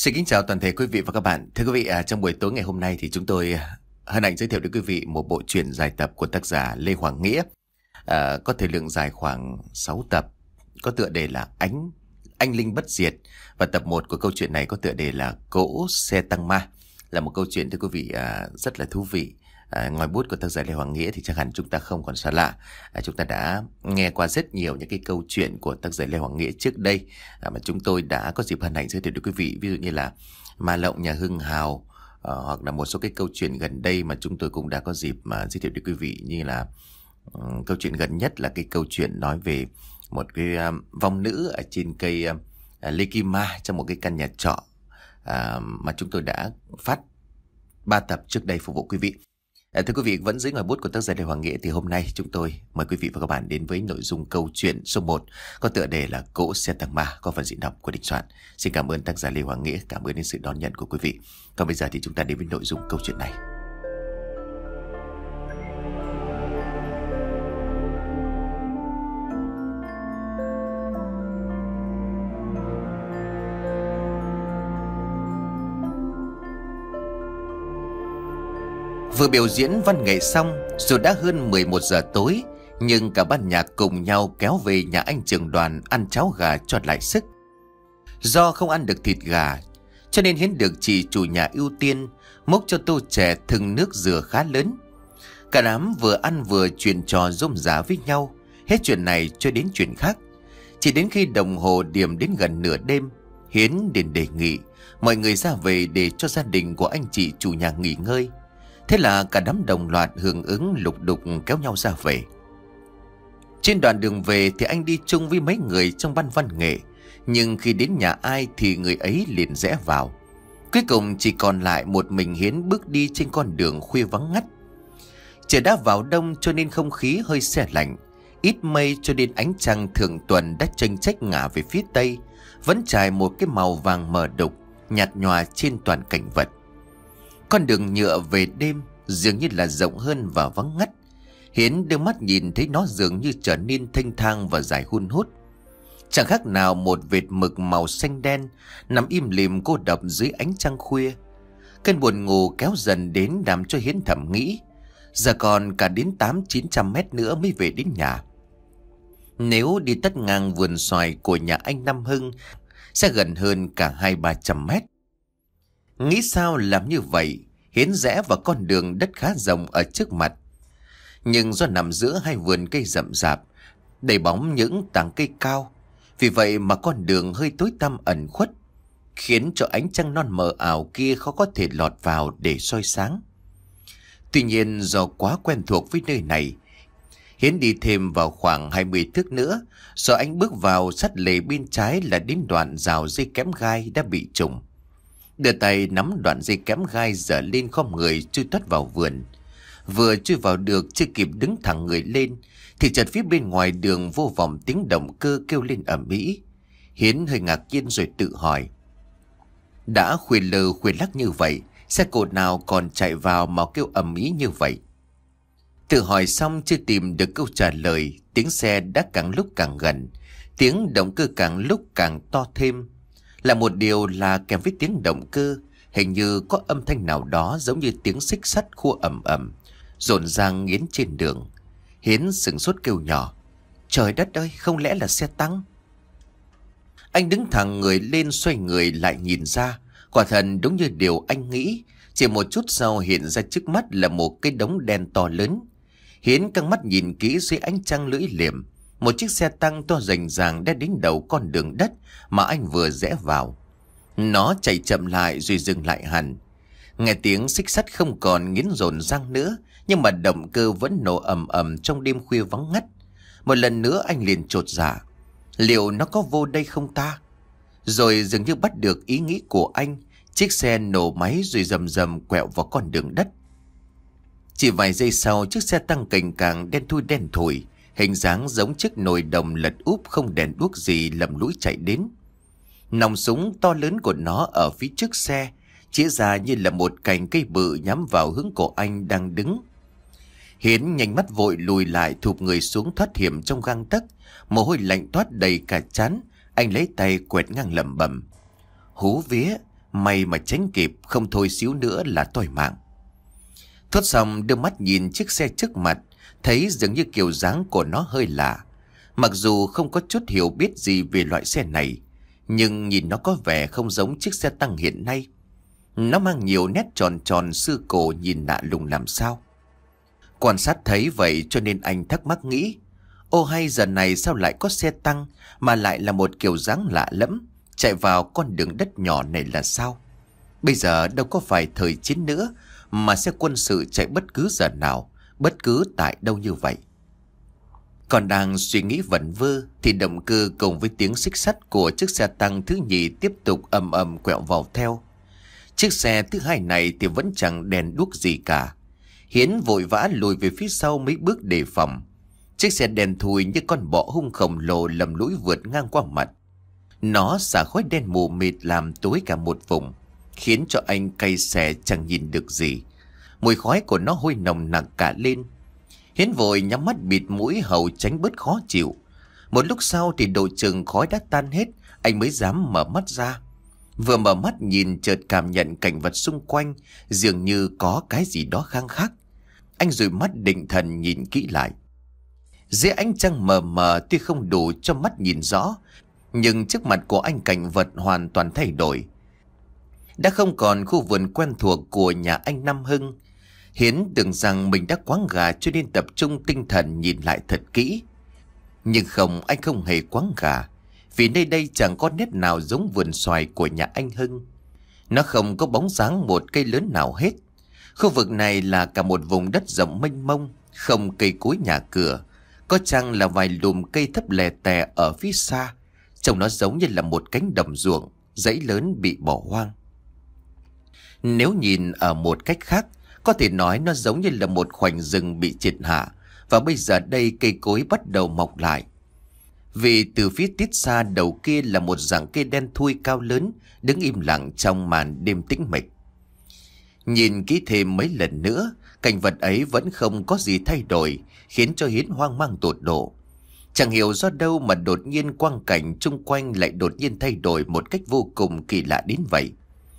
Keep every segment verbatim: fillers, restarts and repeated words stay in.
Xin kính chào toàn thể quý vị và các bạn. Thưa quý vị, à, trong buổi tối ngày hôm nay thì chúng tôi hân hạnh giới thiệu đến quý vị một bộ truyện dài tập của tác giả Lê Hoàng Nghĩa. À, có thời lượng dài khoảng sáu tập, có tựa đề là Ánh Anh Linh Bất Diệt. Và tập một của câu chuyện này có tựa đề là Cỗ Xe Tăng Ma. Là một câu chuyện thưa quý vị à, rất là thú vị. À, ngoài bút của tác giả Lê Hoàng Nghĩa thì chắc hẳn chúng ta không còn xa lạ. À, chúng ta đã nghe qua rất nhiều những cái câu chuyện của tác giả Lê Hoàng Nghĩa trước đây à, mà chúng tôi đã có dịp hân hạnh giới thiệu đến quý vị. Ví dụ như là Ma Lộng Nhà Hưng Hào, à, hoặc là một số cái câu chuyện gần đây mà chúng tôi cũng đã có dịp mà giới thiệu đến quý vị, như là um, câu chuyện gần nhất là cái câu chuyện nói về một cái um, vong nữ ở trên cây um, Lê Kim Ma trong một cái căn nhà trọ à, mà chúng tôi đã phát ba tập trước đây phục vụ quý vị. À, thưa quý vị, vẫn dưới ngòi bút của tác giả Lê Hoàng Nghĩa thì hôm nay chúng tôi mời quý vị và các bạn đến với nội dung câu chuyện số một có tựa đề là Cỗ Xe Tăng Ma, có phần diễn đọc của Đình Soạn. Xin cảm ơn tác giả Lê Hoàng Nghĩa, cảm ơn đến sự đón nhận của quý vị. Còn bây giờ thì chúng ta đến với nội dung câu chuyện này. Vừa biểu diễn văn nghệ xong, dù đã hơn mười một giờ tối, nhưng cả ban nhạc cùng nhau kéo về nhà anh Trường Đoàn ăn cháo gà cho lại sức. Do không ăn được thịt gà, cho nên Hiến được chị chủ nhà ưu tiên múc cho tô chè thừng nước dừa khá lớn. Cả đám vừa ăn vừa chuyện trò rôm rả với nhau, hết chuyện này cho đến chuyện khác. Chỉ đến khi đồng hồ điểm đến gần nửa đêm, Hiến đến đề nghị mọi người ra về để cho gia đình của anh chị chủ nhà nghỉ ngơi. Thế là cả đám đồng loạt hưởng ứng, lục đục kéo nhau ra về. Trên đoạn đường về thì anh đi chung với mấy người trong ban văn nghệ, nhưng khi đến nhà ai thì người ấy liền rẽ vào. Cuối cùng chỉ còn lại một mình Hiến bước đi trên con đường khuya vắng ngắt. Trời đã vào đông cho nên không khí hơi se lạnh, ít mây cho nên ánh trăng thượng tuần đã chênh chách ngả về phía tây, vẫn trải một cái màu vàng mờ đục, nhạt nhòa trên toàn cảnh vật. Con đường nhựa về đêm dường như là rộng hơn và vắng ngắt. Hiến đưa mắt nhìn thấy nó dường như trở nên thênh thang và dài hun hút. Chẳng khác nào một vệt mực màu xanh đen nằm im lìm cô độc dưới ánh trăng khuya. Cơn buồn ngủ kéo dần đến làm cho Hiến thầm nghĩ, giờ còn cả đến tám chín trăm mét nữa mới về đến nhà. Nếu đi tất ngang vườn xoài của nhà anh Năm Hưng sẽ gần hơn cả hai ba trăm mét. Nghĩ sao làm như vậy, Hiến rẽ vào con đường đất khá rộng ở trước mặt. Nhưng do nằm giữa hai vườn cây rậm rạp, đầy bóng những tảng cây cao, vì vậy mà con đường hơi tối tăm ẩn khuất, khiến cho ánh trăng non mờ ảo kia khó có thể lọt vào để soi sáng. Tuy nhiên do quá quen thuộc với nơi này, Hiến đi thêm vào khoảng hai mươi thước nữa, rồi anh bước vào sát lề bên trái là đến đoạn rào dây kẽm gai đã bị trùng. Đưa tay nắm đoạn dây kẽm gai dở lên khom người chui toát vào vườn. Vừa chui vào được chưa kịp đứng thẳng người lên thì chợt phía bên ngoài đường vô vọng tiếng động cơ kêu lên ầm ĩ. Hiến hơi ngạc nhiên rồi tự hỏi, đã khuya lơ khuya lắc như vậy, xe cộ nào còn chạy vào mà kêu ầm ĩ như vậy? Tự hỏi xong chưa tìm được câu trả lời, tiếng xe đã càng lúc càng gần, tiếng động cơ càng lúc càng to thêm. Là một điều là kèm với tiếng động cơ, hình như có âm thanh nào đó giống như tiếng xích sắt khua ầm ầm, rộn ràng nghiến trên đường. Hiến sửng sốt kêu nhỏ, trời đất ơi, không lẽ là xe tăng? Anh đứng thẳng người lên, xoay người lại nhìn ra. Quả thật đúng như điều anh nghĩ, chỉ một chút sau hiện ra trước mắt là một cái đống đen to lớn. Hiến căng mắt nhìn kỹ dưới ánh trăng lưỡi liềm, một chiếc xe tăng to rành ràng đã đến đầu con đường đất mà anh vừa rẽ vào. Nó chạy chậm lại rồi dừng lại hẳn. Nghe tiếng xích sắt không còn nghiến rồn răng nữa, nhưng mà động cơ vẫn nổ ầm ầm trong đêm khuya vắng ngắt. Một lần nữa anh liền chột dạ, liệu nó có vô đây không ta? Rồi dường như bắt được ý nghĩ của anh, chiếc xe nổ máy rồi rầm rầm quẹo vào con đường đất. Chỉ vài giây sau, chiếc xe tăng cành càng đen thui đen thủi, hình dáng giống chiếc nồi đồng lật úp không đèn đuốc gì lầm lũi chạy đến. Nòng súng to lớn của nó ở phía trước xe chĩa ra như là một cành cây bự nhắm vào hướng cổ anh đang đứng. Hiến nhanh mắt vội lùi lại, thụp người xuống thoát hiểm trong gang tấc, mồ hôi lạnh toát đầy cả trán. Anh lấy tay quẹt ngang lẩm bẩm, hú vía, May mà tránh kịp, không thôi xíu nữa là toi mạng. Thốt xong đưa mắt nhìn chiếc xe trước mặt, thấy dường như kiểu dáng của nó hơi lạ. Mặc dù không có chút hiểu biết gì về loại xe này, nhưng nhìn nó có vẻ không giống chiếc xe tăng hiện nay. Nó mang nhiều nét tròn tròn xưa cổ nhìn lạ lùng làm sao. Quan sát thấy vậy cho nên anh thắc mắc nghĩ, ô hay giờ này sao lại có xe tăng mà lại là một kiểu dáng lạ lẫm chạy vào con đường đất nhỏ này là sao? Bây giờ đâu có phải thời chiến nữa mà xe quân sự chạy bất cứ giờ nào, bất cứ tại đâu như vậy. Còn đang suy nghĩ vẩn vơ thì động cơ cùng với tiếng xích sắt của chiếc xe tăng thứ nhì tiếp tục ầm ầm quẹo vào theo. Chiếc xe thứ hai này thì vẫn chẳng đèn đuốc gì cả. Hiến vội vã lùi về phía sau mấy bước đề phòng. Chiếc xe đèn thùi như con bọ hung khổng lồ lầm lũi vượt ngang qua mặt. Nó xả khói đen mù mịt làm tối cả một vùng, khiến cho anh cay xè chẳng nhìn được gì. Mùi khói của nó hôi nồng nặc cả lên. Hiến vội nhắm mắt bịt mũi hầu tránh bớt khó chịu. Một lúc sau thì độ chừng khói đã tan hết, anh mới dám mở mắt ra. Vừa mở mắt nhìn chợt cảm nhận cảnh vật xung quanh dường như có cái gì đó khang khác. Anh dụi mắt định thần nhìn kỹ lại. Dưới ánh trăng mờ mờ tuy không đủ cho mắt nhìn rõ, nhưng trước mặt của anh cảnh vật hoàn toàn thay đổi. Đã không còn khu vườn quen thuộc của nhà anh Năm Hưng. Hiến tưởng rằng mình đã quáng gà cho nên tập trung tinh thần nhìn lại thật kỹ. Nhưng không, anh không hề quáng gà, vì nơi đây chẳng có nét nào giống vườn xoài của nhà anh Hưng. Nó không có bóng dáng một cây lớn nào hết. Khu vực này là cả một vùng đất rộng mênh mông, không cây cối nhà cửa, có chăng là vài lùm cây thấp lè tè ở phía xa. Trông nó giống như là một cánh đồng ruộng, dãy lớn bị bỏ hoang. Nếu nhìn ở một cách khác, có thể nói nó giống như là một khoảnh rừng bị triệt hạ, và bây giờ đây cây cối bắt đầu mọc lại. Vì từ phía tít xa đầu kia là một rặng cây đen thui cao lớn, đứng im lặng trong màn đêm tĩnh mịch. Nhìn kỹ thêm mấy lần nữa, cảnh vật ấy vẫn không có gì thay đổi, khiến cho Hiến hoang mang tột độ. Chẳng hiểu do đâu mà đột nhiên quang cảnh chung quanh lại đột nhiên thay đổi một cách vô cùng kỳ lạ đến vậy.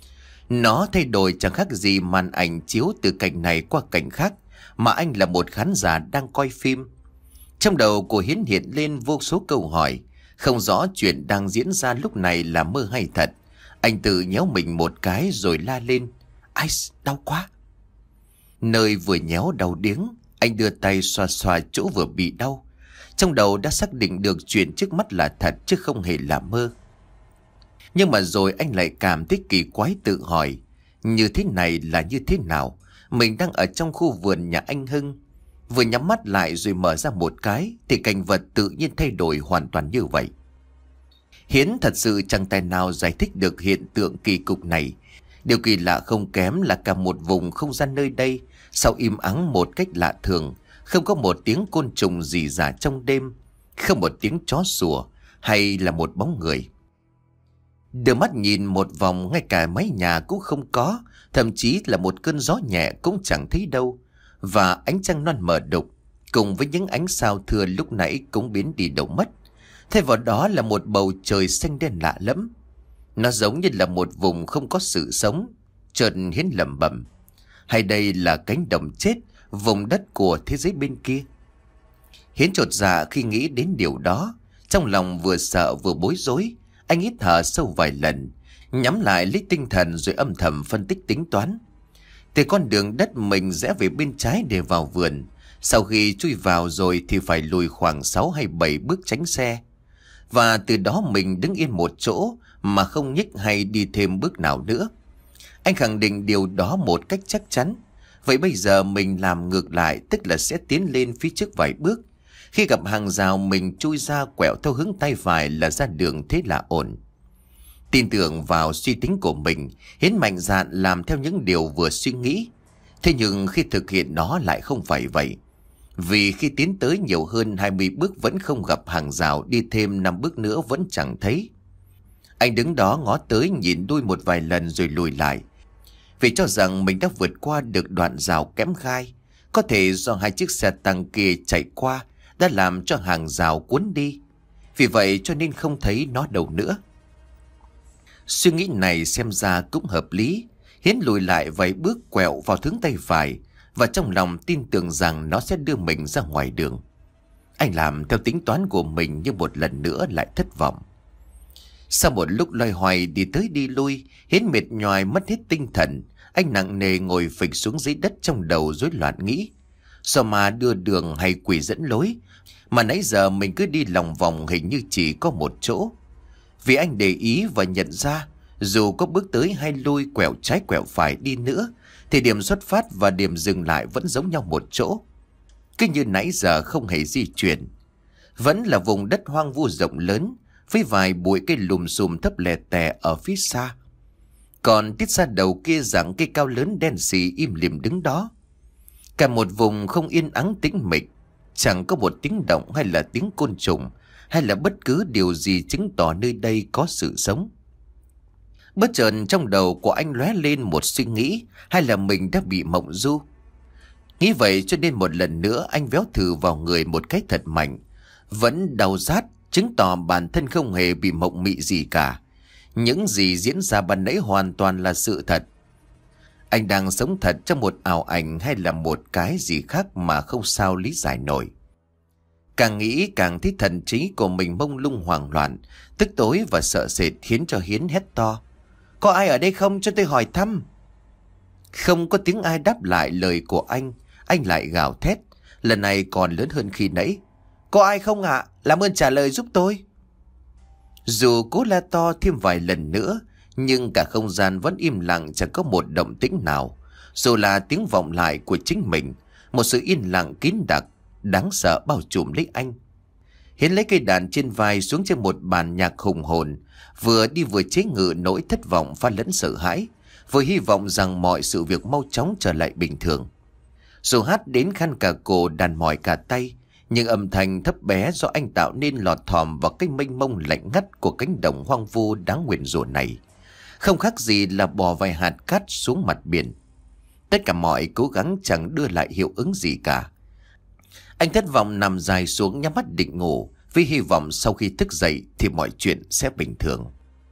Nó thay đổi chẳng khác gì màn ảnh chiếu từ cảnh này qua cảnh khác, mà anh là một khán giả đang coi phim. Trong đầu của Hiến hiện lên vô số câu hỏi, không rõ chuyện đang diễn ra lúc này là mơ hay thật. Anh tự nhéo mình một cái rồi la lên, ai, đau quá. Nơi vừa nhéo đau điếng, anh đưa tay xoa xoa chỗ vừa bị đau. Trong đầu đã xác định được chuyện trước mắt là thật chứ không hề là mơ. Nhưng mà rồi anh lại cảm thấy kỳ quái tự hỏi, như thế này là như thế nào? Mình đang ở trong khu vườn nhà anh Hưng. Vừa nhắm mắt lại rồi mở ra một cái thì cảnh vật tự nhiên thay đổi hoàn toàn như vậy. Hiến thật sự chẳng tài nào giải thích được hiện tượng kỳ cục này. Điều kỳ lạ không kém là cả một vùng không gian nơi đây sao im ắng một cách lạ thường. Không có một tiếng côn trùng rỉ rả trong đêm, không một tiếng chó sủa hay là một bóng người. Đưa mắt nhìn một vòng, ngay cả mái nhà cũng không có, thậm chí là một cơn gió nhẹ cũng chẳng thấy đâu. Và ánh trăng non mờ đục cùng với những ánh sao thưa lúc nãy cũng biến đi đâu mất. Thay vào đó là một bầu trời xanh đen lạ lẫm. Nó giống như là một vùng không có sự sống. Chợt Hiến lẩm bẩm, hay đây là cánh đồng chết, vùng đất của thế giới bên kia? Hiến chột dạ khi nghĩ đến điều đó, trong lòng vừa sợ vừa bối rối. Anh hít thở sâu vài lần, nhắm lại lấy tinh thần rồi âm thầm phân tích tính toán. Từ con đường đất mình rẽ về bên trái để vào vườn. Sau khi chui vào rồi thì phải lùi khoảng sáu hay bảy bước tránh xe. Và từ đó mình đứng yên một chỗ mà không nhích hay đi thêm bước nào nữa. Anh khẳng định điều đó một cách chắc chắn. Vậy bây giờ mình làm ngược lại, tức là sẽ tiến lên phía trước vài bước. Khi gặp hàng rào mình chui ra quẹo theo hướng tay phải là ra đường, thế là ổn. Tin tưởng vào suy tính của mình, Hiến mạnh dạn làm theo những điều vừa suy nghĩ. Thế nhưng khi thực hiện nó lại không phải vậy. Vì khi tiến tới nhiều hơn hai mươi bước vẫn không gặp hàng rào, đi thêm năm bước nữa vẫn chẳng thấy. Anh đứng đó ngó tới nhìn đuôi một vài lần rồi lùi lại. Vì cho rằng mình đã vượt qua được đoạn rào kém gai. Có thể do hai chiếc xe tăng kia chạy qua đã làm cho hàng rào cuốn đi. Vì vậy cho nên không thấy nó đâu nữa. Suy nghĩ này xem ra cũng hợp lý. Hiến lùi lại vài bước quẹo vào hướng tay phải, và trong lòng tin tưởng rằng nó sẽ đưa mình ra ngoài đường. Anh làm theo tính toán của mình nhưng một lần nữa lại thất vọng. Sau một lúc loay hoay đi tới đi lui, Hiến mệt nhoài mất hết tinh thần. Anh nặng nề ngồi phịch xuống dưới đất, trong đầu rối loạn nghĩ. Sao mà đưa đường hay quỷ dẫn lối, mà nãy giờ mình cứ đi lòng vòng hình như chỉ có một chỗ. Vì anh để ý và nhận ra, dù có bước tới hay lui, quẹo trái quẹo phải đi nữa, thì điểm xuất phát và điểm dừng lại vẫn giống nhau một chỗ. Cứ như nãy giờ không hề di chuyển. Vẫn là vùng đất hoang vu rộng lớn, với vài bụi cây lùm xùm thấp lè tè ở phía xa. Còn tít ra đầu kia rằng cây cao lớn đen xì im lìm đứng đó. Cả một vùng không yên ắng tĩnh mịch, chẳng có một tiếng động hay là tiếng côn trùng, hay là bất cứ điều gì chứng tỏ nơi đây có sự sống. Bất chợt trong đầu của anh lóe lên một suy nghĩ, hay là mình đã bị mộng du. Nghĩ vậy cho nên một lần nữa anh véo thử vào người một cái thật mạnh. Vẫn đau rát, chứng tỏ bản thân không hề bị mộng mị gì cả. Những gì diễn ra ban nãy hoàn toàn là sự thật. Anh đang sống thật trong một ảo ảnh hay là một cái gì khác mà không sao lý giải nổi. Càng nghĩ càng thấy thần trí của mình mông lung hoảng loạn, tức tối và sợ sệt, khiến cho Hiến hét to. Có ai ở đây không, cho tôi hỏi thăm? Không có tiếng ai đáp lại lời của anh. Anh lại gào thét, lần này còn lớn hơn khi nãy. Có ai không ạ? À? Làm ơn trả lời giúp tôi. Dù cố la to thêm vài lần nữa, nhưng cả không gian vẫn im lặng, chẳng có một động tĩnh nào. Dù là tiếng vọng lại của chính mình, một sự yên lặng kín đặc, đáng sợ bao trùm lấy anh. Hiến lấy cây đàn trên vai xuống trên một bàn nhạc hùng hồn, vừa đi vừa chế ngự nỗi thất vọng pha lẫn sợ hãi, vừa hy vọng rằng mọi sự việc mau chóng trở lại bình thường. Dù hát đến khăn cả cổ, đàn mỏi cả tay, nhưng âm thanh thấp bé do anh tạo nên lọt thỏm vào cái mênh mông lạnh ngắt của cánh đồng hoang vu đáng nguyền rủa này, không khác gì là bỏ vài hạt cát xuống mặt biển. Tất cả mọi cố gắng chẳng đưa lại hiệu ứng gì cả. Anh thất vọng nằm dài xuống, nhắm mắt định ngủ, với hy vọng sau khi thức dậy thì mọi chuyện sẽ bình thường.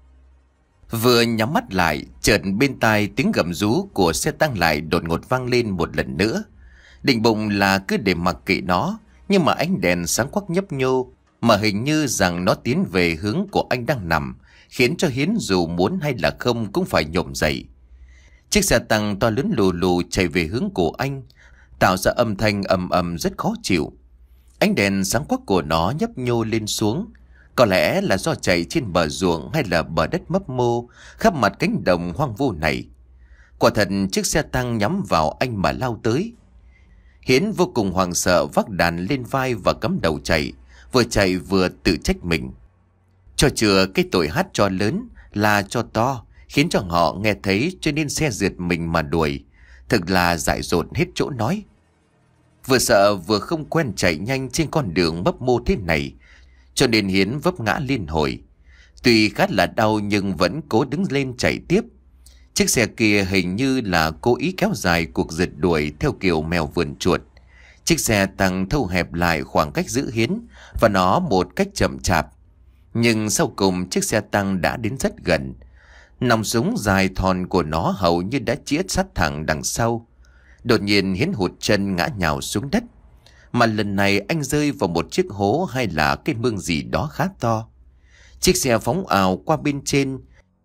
Vừa nhắm mắt lại, chợt bên tai tiếng gầm rú của xe tăng lại đột ngột vang lên một lần nữa. Định bụng là cứ để mặc kệ nó, nhưng mà ánh đèn sáng quắc nhấp nhô, mà hình như rằng nó tiến về hướng của anh đang nằm, khiến cho Hiến dù muốn hay là không cũng phải nhổm dậy. Chiếc xe tăng to lớn lù lù chạy về hướng của anh, tạo ra âm thanh ầm ầm rất khó chịu. Ánh đèn sáng quắc của nó nhấp nhô lên xuống, có lẽ là do chạy trên bờ ruộng hay là bờ đất mấp mô khắp mặt cánh đồng hoang vu này. Quả thật chiếc xe tăng nhắm vào anh mà lao tới. Hiến vô cùng hoảng sợ, vác đàn lên vai và cắm đầu chạy, vừa chạy vừa tự trách mình. Cho chừa cái tội hát cho lớn là cho to, khiến cho họ nghe thấy cho nên xe giật mình mà đuổi. Thực là dại dột hết chỗ nói. Vừa sợ vừa không quen chạy nhanh trên con đường mấp mô thế này, cho nên Hiến vấp ngã liên hồi. Tuy khá là đau nhưng vẫn cố đứng lên chạy tiếp. Chiếc xe kia hình như là cố ý kéo dài cuộc rượt đuổi theo kiểu mèo vườn chuột. Chiếc xe tăng thâu hẹp lại khoảng cách giữa Hiến và nó một cách chậm chạp. Nhưng sau cùng chiếc xe tăng đã đến rất gần. Nòng súng dài thòn của nó hầu như đã chĩa sát thẳng đằng sau. Đột nhiên Hiến hụt chân ngã nhào xuống đất. Mà lần này anh rơi vào một chiếc hố hay là cái mương gì đó khá to. Chiếc xe phóng ào qua bên trên.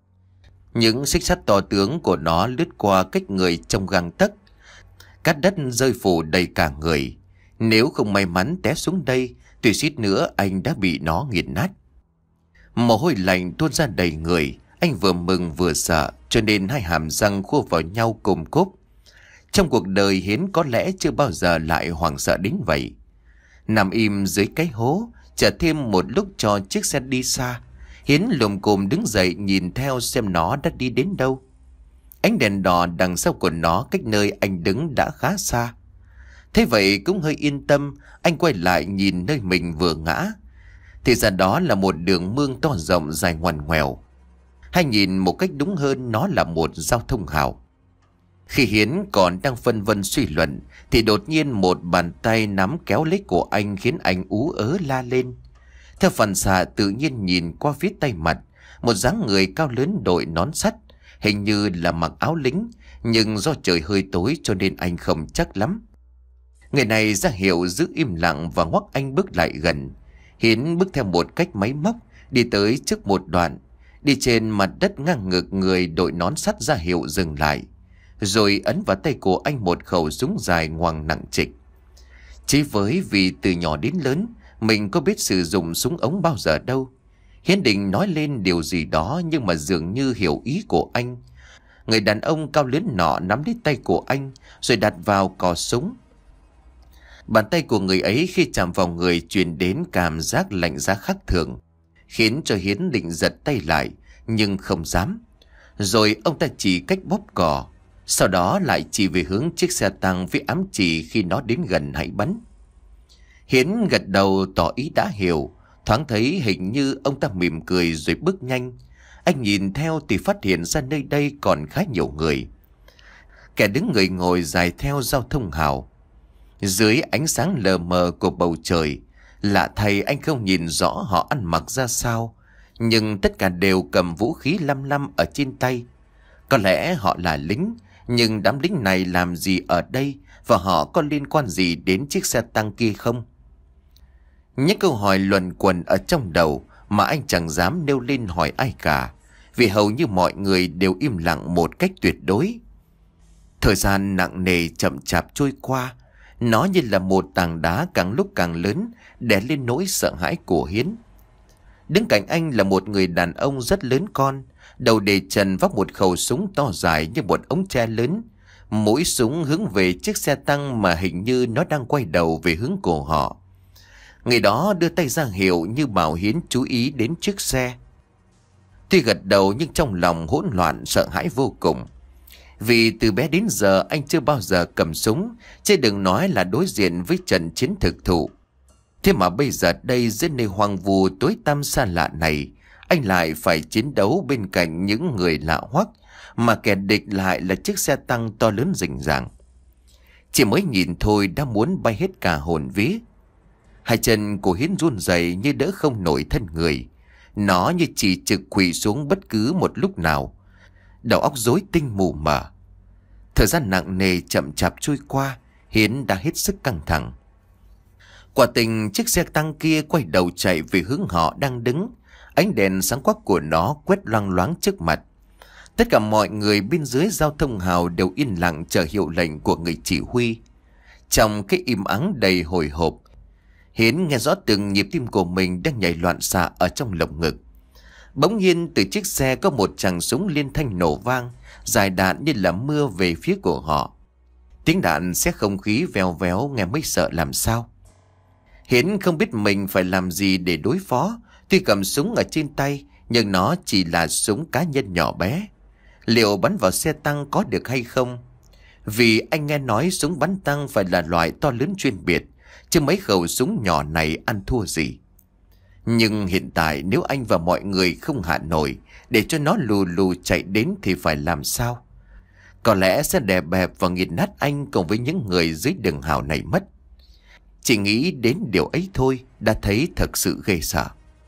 Những xích sắt to tướng của nó lướt qua cách người trong gang tấc. Cát đất rơi phủ đầy cả người. Nếu không may mắn té xuống đây, tuy suýt nữa anh đã bị nó nghiền nát. Mồ hôi lạnh tuôn ra đầy người. Anh vừa mừng vừa sợ, cho nên hai hàm răng khua vào nhau cùng cốp. Trong cuộc đời Hiến có lẽ chưa bao giờ lại hoảng sợ đến vậy. Nằm im dưới cái hố, chờ thêm một lúc cho chiếc xe đi xa, Hiến lồm cồm đứng dậy nhìn theo xem nó đã đi đến đâu. Ánh đèn đỏ đằng sau của nó cách nơi anh đứng đã khá xa. Thế vậy cũng hơi yên tâm, anh quay lại nhìn nơi mình vừa ngã. Thì ra đó là một đường mương to rộng dài ngoằn ngoèo. Hay nhìn một cách đúng hơn, nó là một giao thông hào. Khi Hiến còn đang phân vân suy luận thì đột nhiên một bàn tay nắm kéo lấy cổ anh, khiến anh ú ớ la lên. Theo phản xạ tự nhiên nhìn qua phía tay mặt, một dáng người cao lớn đội nón sắt, hình như là mặc áo lính, nhưng do trời hơi tối cho nên anh không chắc lắm. Người này ra hiệu giữ im lặng và ngoắc anh bước lại gần. Hiến bước theo một cách máy móc, đi tới trước một đoạn, đi trên mặt đất ngang ngực người đội nón sắt ra hiệu dừng lại, rồi ấn vào tay của anh một khẩu súng dài ngoằng nặng trịch. Chỉ với vì từ nhỏ đến lớn mình có biết sử dụng súng ống bao giờ đâu. Hiến định nói lên điều gì đó, nhưng mà dường như hiểu ý của anh. Người đàn ông cao lớn nọ nắm lấy tay của anh rồi đặt vào cò súng. Bàn tay của người ấy khi chạm vào người truyền đến cảm giác lạnh giá khác thường, khiến cho Hiến định giật tay lại nhưng không dám. Rồi ông ta chỉ cách bóp cò, sau đó lại chỉ về hướng chiếc xe tăng với ám chỉ khi nó đến gần hãy bắn. Hiến gật đầu tỏ ý đã hiểu, thoáng thấy hình như ông ta mỉm cười rồi bước nhanh. Anh nhìn theo thì phát hiện ra nơi đây còn khá nhiều người. Kẻ đứng người ngồi dài theo giao thông hào. Dưới ánh sáng lờ mờ của bầu trời, lạ thay anh không nhìn rõ họ ăn mặc ra sao, nhưng tất cả đều cầm vũ khí lăm lăm ở trên tay. Có lẽ họ là lính, nhưng đám lính này làm gì ở đây và họ có liên quan gì đến chiếc xe tăng kia không? Những câu hỏi luẩn quẩn ở trong đầu mà anh chẳng dám nêu lên hỏi ai cả, vì hầu như mọi người đều im lặng một cách tuyệt đối. Thời gian nặng nề chậm chạp trôi qua, nó như là một tảng đá càng lúc càng lớn đè lên nỗi sợ hãi của Hiến. Đứng cạnh anh là một người đàn ông rất lớn con, đầu để trần vác một khẩu súng to dài như một ống tre lớn. Mũi súng hướng về chiếc xe tăng mà hình như nó đang quay đầu về hướng của họ. Người đó đưa tay ra hiệu như bảo Hiến chú ý đến chiếc xe. Tuy gật đầu nhưng trong lòng hỗn loạn sợ hãi vô cùng. Vì từ bé đến giờ anh chưa bao giờ cầm súng, chứ đừng nói là đối diện với trận chiến thực thụ. Thế mà bây giờ đây dưới nơi hoang vu tối tăm xa lạ này, anh lại phải chiến đấu bên cạnh những người lạ hoắc, mà kẻ địch lại là chiếc xe tăng to lớn rình ràng. Chỉ mới nhìn thôi đã muốn bay hết cả hồn vía. Hai chân của Hiến run rẩy như đỡ không nổi thân người. Nó như chỉ trực quỳ xuống bất cứ một lúc nào. Đầu óc rối tinh mù mờ. Thời gian nặng nề chậm chạp trôi qua, Hiến đã hết sức căng thẳng. Quả tình chiếc xe tăng kia quay đầu chạy về hướng họ đang đứng. Ánh đèn sáng quắc của nó quét loang loáng trước mặt. Tất cả mọi người bên dưới giao thông hào đều yên lặng chờ hiệu lệnh của người chỉ huy. Trong cái im ắng đầy hồi hộp, Hiến nghe rõ từng nhịp tim của mình đang nhảy loạn xạ ở trong lồng ngực. Bỗng nhiên từ chiếc xe có một tràng súng liên thanh nổ vang, dài đạn như là mưa về phía của họ. Tiếng đạn xé không khí vèo véo nghe mới sợ làm sao. Hiến không biết mình phải làm gì để đối phó. Tuy cầm súng ở trên tay, nhưng nó chỉ là súng cá nhân nhỏ bé. Liệu bắn vào xe tăng có được hay không? Vì anh nghe nói súng bắn tăng phải là loại to lớn chuyên biệt, chứ mấy khẩu súng nhỏ này ăn thua gì. Nhưng hiện tại nếu anh và mọi người không hạ nổi để cho nó lù lù chạy đến thì phải làm sao? Có lẽ sẽ đè bẹp và nghiền nát anh cùng với những người dưới đường hào này mất. Chỉ nghĩ đến điều ấy thôi đã thấy thật sự ghê sợ.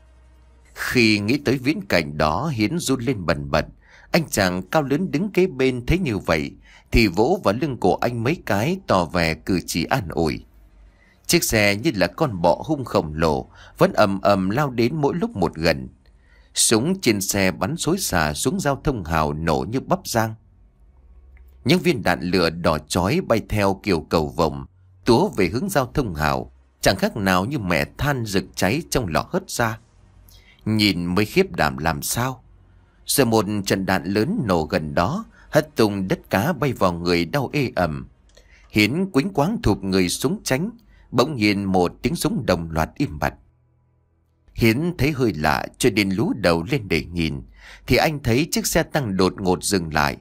Khi nghĩ tới viễn cảnh đó, Hiến run lên bần bật. Anh chàng cao lớn đứng kế bên thấy như vậy thì vỗ vào lưng của anh mấy cái, tỏ vẻ cử chỉ an ủi. Chiếc xe như là con bọ hung khổng lồ vẫn ầm ầm lao đến mỗi lúc một gần. Súng trên xe bắn xối xả xuống giao thông hào nổ như bắp rang. Những viên đạn lửa đỏ chói bay theo kiểu cầu vồng túa về hướng giao thông hào, chẳng khác nào như mẹ than rực cháy trong lò hớt ra. Nhìn mới khiếp đảm làm sao. Rồi một trận đạn lớn nổ gần đó, hất tung đất cá bay vào người đau ê ẩm. Hiến quýnh quáng thụp người xuống tránh. Bỗng nhiên một tiếng súng đồng loạt im bặt. Hiến thấy hơi lạ cho nên lú đầu lên để nhìn, thì anh thấy chiếc xe tăng đột ngột dừng lại.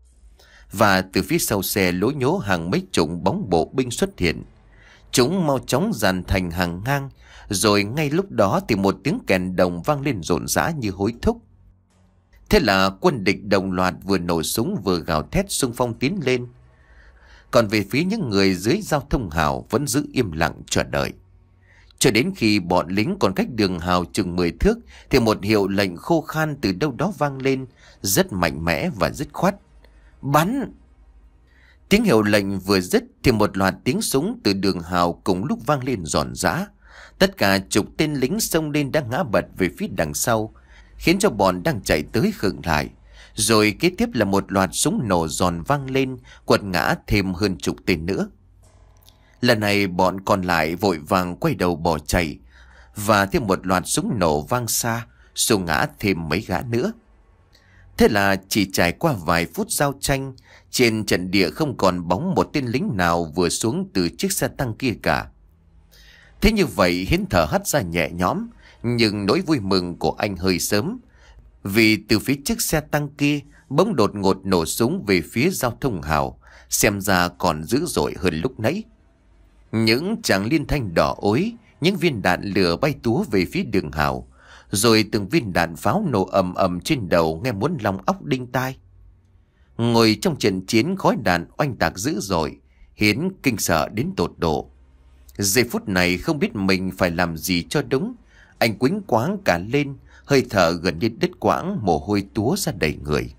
Và từ phía sau xe lố nhố hàng mấy chục bóng bộ binh xuất hiện. Chúng mau chóng dàn thành hàng ngang. Rồi ngay lúc đó thì một tiếng kèn đồng vang lên rộn rã như hối thúc. Thế là quân địch đồng loạt vừa nổ súng vừa gào thét xung phong tiến lên. Còn về phía những người dưới giao thông hào vẫn giữ im lặng chờ đợi. Cho đến khi bọn lính còn cách đường hào chừng mười thước thì một hiệu lệnh khô khan từ đâu đó vang lên, rất mạnh mẽ và dứt khoát. Bắn! Tiếng hiệu lệnh vừa dứt thì một loạt tiếng súng từ đường hào cùng lúc vang lên ròn rã. Tất cả chục tên lính xông lên đã ngã bật về phía đằng sau, khiến cho bọn đang chạy tới khựng lại. Rồi kế tiếp là một loạt súng nổ giòn vang lên, quật ngã thêm hơn chục tên nữa. Lần này bọn còn lại vội vàng quay đầu bỏ chạy, và thêm một loạt súng nổ vang xa, xô ngã thêm mấy gã nữa. Thế là chỉ trải qua vài phút giao tranh, trên trận địa không còn bóng một tên lính nào vừa xuống từ chiếc xe tăng kia cả. Thế như vậy Hiến thở hắt ra nhẹ nhõm, nhưng nỗi vui mừng của anh hơi sớm. Vì từ phía trước xe tăng kia bỗng đột ngột nổ súng về phía giao thông hào, xem ra còn dữ dội hơn lúc nãy. Những tràng liên thanh đỏ ối, những viên đạn lửa bay túa về phía đường hào, rồi từng viên đạn pháo nổ ầm ầm trên đầu nghe muốn lòng óc đinh tai. Ngồi trong trận chiến khói đạn oanh tạc dữ dội, Hiến kinh sợ đến tột độ. Giây phút này không biết mình phải làm gì cho đúng, anh quĩnh quáng cả lên, hơi thở gần như đứt quãng, mồ hôi túa ra đầy người.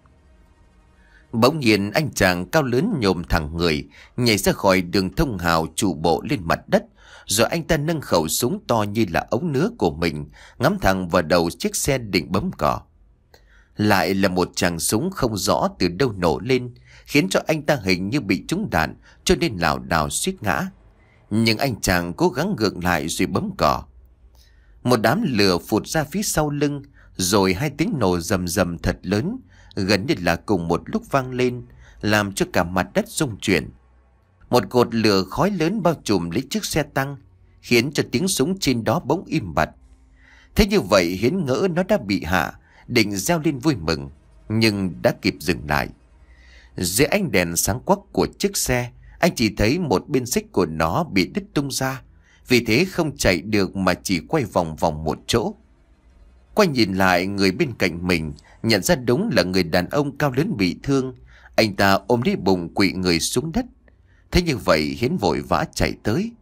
Bỗng nhiên anh chàng cao lớn nhồm thẳng người, nhảy ra khỏi đường thông hào trụ bộ lên mặt đất, rồi anh ta nâng khẩu súng to như là ống nứa của mình, ngắm thẳng vào đầu chiếc xe định bấm cò. Lại là một tràng súng không rõ từ đâu nổ lên, khiến cho anh ta hình như bị trúng đạn, cho nên lảo đảo suýt ngã. Nhưng anh chàng cố gắng gượng lại rồi bấm cò. Một đám lửa phụt ra phía sau lưng, rồi hai tiếng nổ rầm rầm thật lớn, gần như là cùng một lúc vang lên, làm cho cả mặt đất rung chuyển. Một cột lửa khói lớn bao trùm lấy chiếc xe tăng, khiến cho tiếng súng trên đó bỗng im bặt. Thế như vậy Hiến ngỡ nó đã bị hạ, định reo lên vui mừng, nhưng đã kịp dừng lại. Dưới ánh đèn sáng quắc của chiếc xe, anh chỉ thấy một bên xích của nó bị đứt tung ra, vì thế không chạy được mà chỉ quay vòng vòng một chỗ. Quay nhìn lại người bên cạnh mình, nhận ra đúng là người đàn ông cao lớn bị thương. Anh ta ôm lấy bụng quỵ người xuống đất. Thế như vậy Hiến vội vã chạy tới.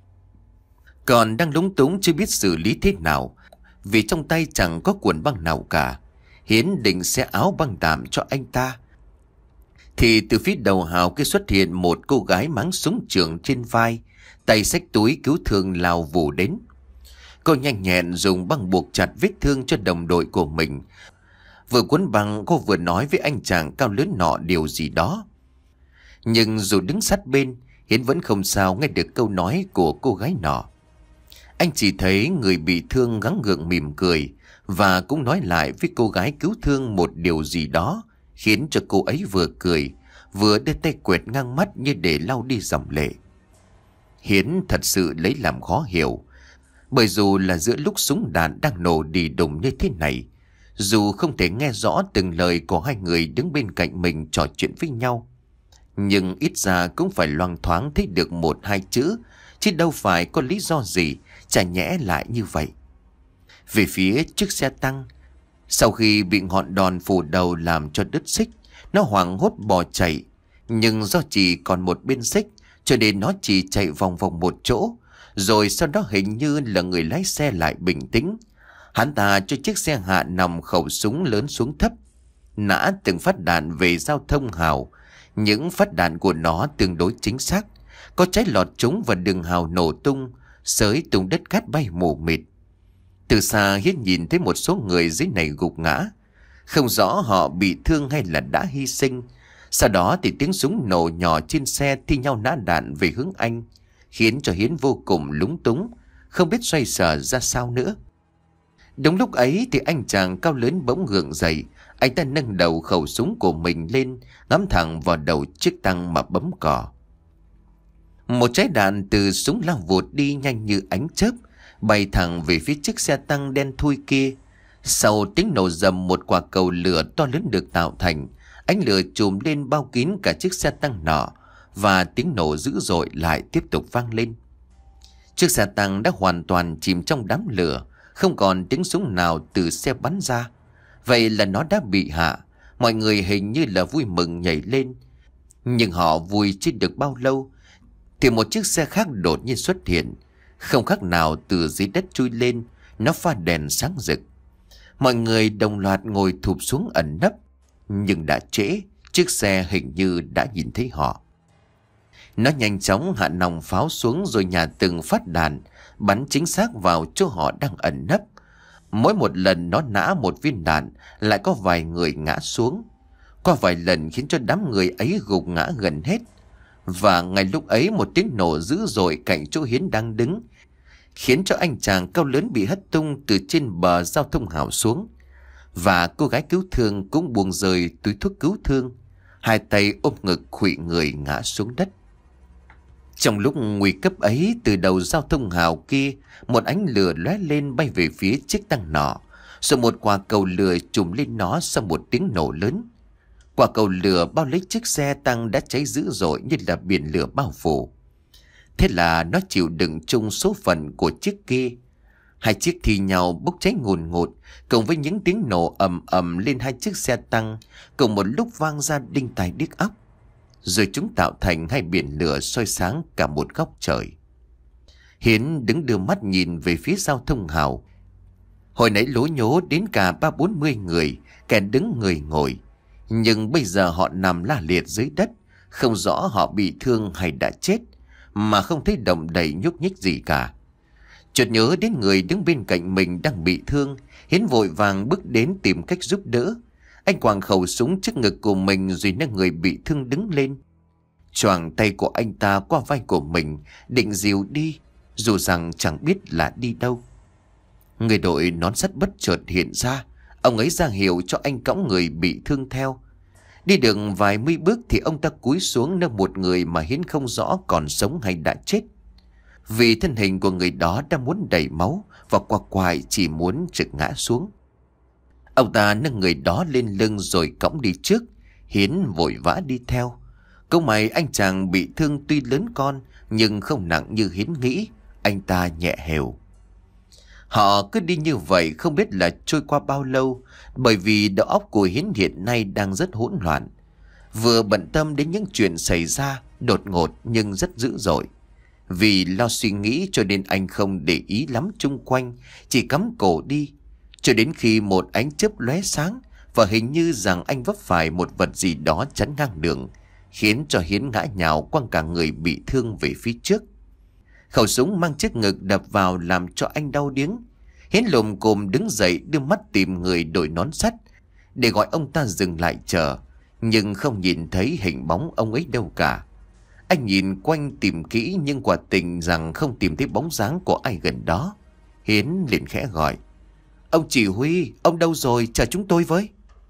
Còn đang lúng túng chưa biết xử lý thế nào, vì trong tay chẳng có cuộn băng nào cả. Hiến định xé áo băng tạm cho anh ta, thì từ phía đầu hào kia xuất hiện một cô gái máng súng trường trên vai, tay xách túi cứu thương lao vù đến. Cô nhanh nhẹn dùng băng buộc chặt vết thương cho đồng đội của mình. Vừa cuốn băng, cô vừa nói với anh chàng cao lớn nọ điều gì đó. Nhưng dù đứng sát bên, Hiến vẫn không sao nghe được câu nói của cô gái nọ. Anh chỉ thấy người bị thương gắng gượng mỉm cười, và cũng nói lại với cô gái cứu thương một điều gì đó, khiến cho cô ấy vừa cười, vừa đưa tay quẹt ngang mắt như để lau đi dòng lệ. Hiến thật sự lấy làm khó hiểu, bởi dù là giữa lúc súng đạn đang nổ đì đùng như thế này, dù không thể nghe rõ từng lời của hai người đứng bên cạnh mình trò chuyện với nhau, nhưng ít ra cũng phải loang thoáng thấy được một hai chữ, chứ đâu phải có lý do gì chả nhẽ lại như vậy. Về phía chiếc xe tăng, sau khi bị ngọn đòn phủ đầu làm cho đứt xích, nó hoảng hốt bỏ chạy. Nhưng do chỉ còn một bên xích, cho nên nó chỉ chạy vòng vòng một chỗ. Rồi sau đó hình như là người lái xe lại bình tĩnh. Hắn ta cho chiếc xe hạ nòng khẩu súng lớn xuống thấp, nã từng phát đạn về giao thông hào. Những phát đạn của nó tương đối chính xác, có trái lọt trúng vào đường hào nổ tung, xới tung đất cát bay mù mịt. Từ xa Hiến nhìn thấy một số người dưới này gục ngã, không rõ họ bị thương hay là đã hy sinh. Sau đó thì tiếng súng nổ nhỏ trên xe thi nhau nã đạn về hướng anh, khiến cho Hiến vô cùng lúng túng, không biết xoay sở ra sao nữa. Đúng lúc ấy thì anh chàng cao lớn bỗng gượng dậy. Anh ta nâng đầu khẩu súng của mình lên, ngắm thẳng vào đầu chiếc tăng mà bấm cò. Một trái đạn từ súng lao vụt đi nhanh như ánh chớp, bay thẳng về phía chiếc xe tăng đen thui kia. Sau tiếng nổ rầm, một quả cầu lửa to lớn được tạo thành. Ánh lửa trùm lên bao kín cả chiếc xe tăng nọ, và tiếng nổ dữ dội lại tiếp tục vang lên. Chiếc xe tăng đã hoàn toàn chìm trong đám lửa, không còn tiếng súng nào từ xe bắn ra. Vậy là nó đã bị hạ. Mọi người hình như là vui mừng nhảy lên. Nhưng họ vui chưa được bao lâu thì một chiếc xe khác đột nhiên xuất hiện. Không khác nào từ dưới đất chui lên, nó pha đèn sáng rực. Mọi người đồng loạt ngồi thụp xuống ẩn nấp. Nhưng đã trễ, chiếc xe hình như đã nhìn thấy họ. Nó nhanh chóng hạ nòng pháo xuống rồi nhả từng phát đạn, bắn chính xác vào chỗ họ đang ẩn nấp. Mỗi một lần nó nã một viên đạn, lại có vài người ngã xuống. Qua vài lần khiến cho đám người ấy gục ngã gần hết. Và ngay lúc ấy một tiếng nổ dữ dội cạnh chỗ Hiến đang đứng, khiến cho anh chàng cao lớn bị hất tung từ trên bờ giao thông hào xuống. Và cô gái cứu thương cũng buông rơi túi thuốc cứu thương, hai tay ôm ngực khuỵu người ngã xuống đất. Trong lúc nguy cấp ấy, từ đầu giao thông hào kia, một ánh lửa lóe lên bay về phía chiếc tăng nỏ, rồi một quả cầu lửa trùm lên nó sau một tiếng nổ lớn. Quả cầu lửa bao lấy chiếc xe tăng đã cháy dữ dội như là biển lửa bao phủ. Thế là nó chịu đựng chung số phận của chiếc kia. Hai chiếc thi nhau bốc cháy ngùn ngụt, cùng với những tiếng nổ ầm ầm lên hai chiếc xe tăng, cùng một lúc vang ra đinh tai điếc óc. Rồi chúng tạo thành hai biển lửa soi sáng cả một góc trời. Hiến đứng đưa mắt nhìn về phía giao thông hào. Hồi nãy lố nhố đến cả ba bốn mươi người, kẻ đứng người ngồi. Nhưng bây giờ họ nằm la liệt dưới đất, không rõ họ bị thương hay đã chết, mà không thấy động đậy nhúc nhích gì cả. Chợt nhớ đến người đứng bên cạnh mình đang bị thương, Hiến vội vàng bước đến tìm cách giúp đỡ. Anh quàng khẩu súng trước ngực của mình rồi nâng người bị thương đứng lên. Choàng tay của anh ta qua vai của mình, định dìu đi, dù rằng chẳng biết là đi đâu. Người đội nón sắt bất chợt hiện ra. Ông ấy ra hiệu cho anh cõng người bị thương theo. Đi được vài mươi bước thì ông ta cúi xuống nâng một người mà Hiến không rõ còn sống hay đã chết. Vì thân hình của người đó đang muốn đầy máu và quạc quại chỉ muốn trực ngã xuống. Ông ta nâng người đó lên lưng rồi cõng đi trước. Hiến vội vã đi theo. Câu mày anh chàng bị thương tuy lớn con nhưng không nặng như Hiến nghĩ. Anh ta nhẹ hều. Họ cứ đi như vậy không biết là trôi qua bao lâu, bởi vì đầu óc của Hiến hiện nay đang rất hỗn loạn. Vừa bận tâm đến những chuyện xảy ra đột ngột nhưng rất dữ dội. Vì lo suy nghĩ cho nên anh không để ý lắm chung quanh, chỉ cắm cổ đi. Cho đến khi một ánh chớp lóe sáng và hình như rằng anh vấp phải một vật gì đó chắn ngang đường, khiến cho Hiến ngã nhào quăng cả người bị thương về phía trước. Khẩu súng mang trước ngực đập vào làm cho anh đau điếng. Hiến lồm cồm đứng dậy đưa mắt tìm người đội nón sắt để gọi ông ta dừng lại chờ, nhưng không nhìn thấy hình bóng ông ấy đâu cả. Anh nhìn quanh tìm kỹ nhưng quả tình rằng không tìm thấy bóng dáng của ai gần đó. Hiến liền khẽ gọi: "Ông chỉ huy, ông đâu rồi, chờ chúng tôi với."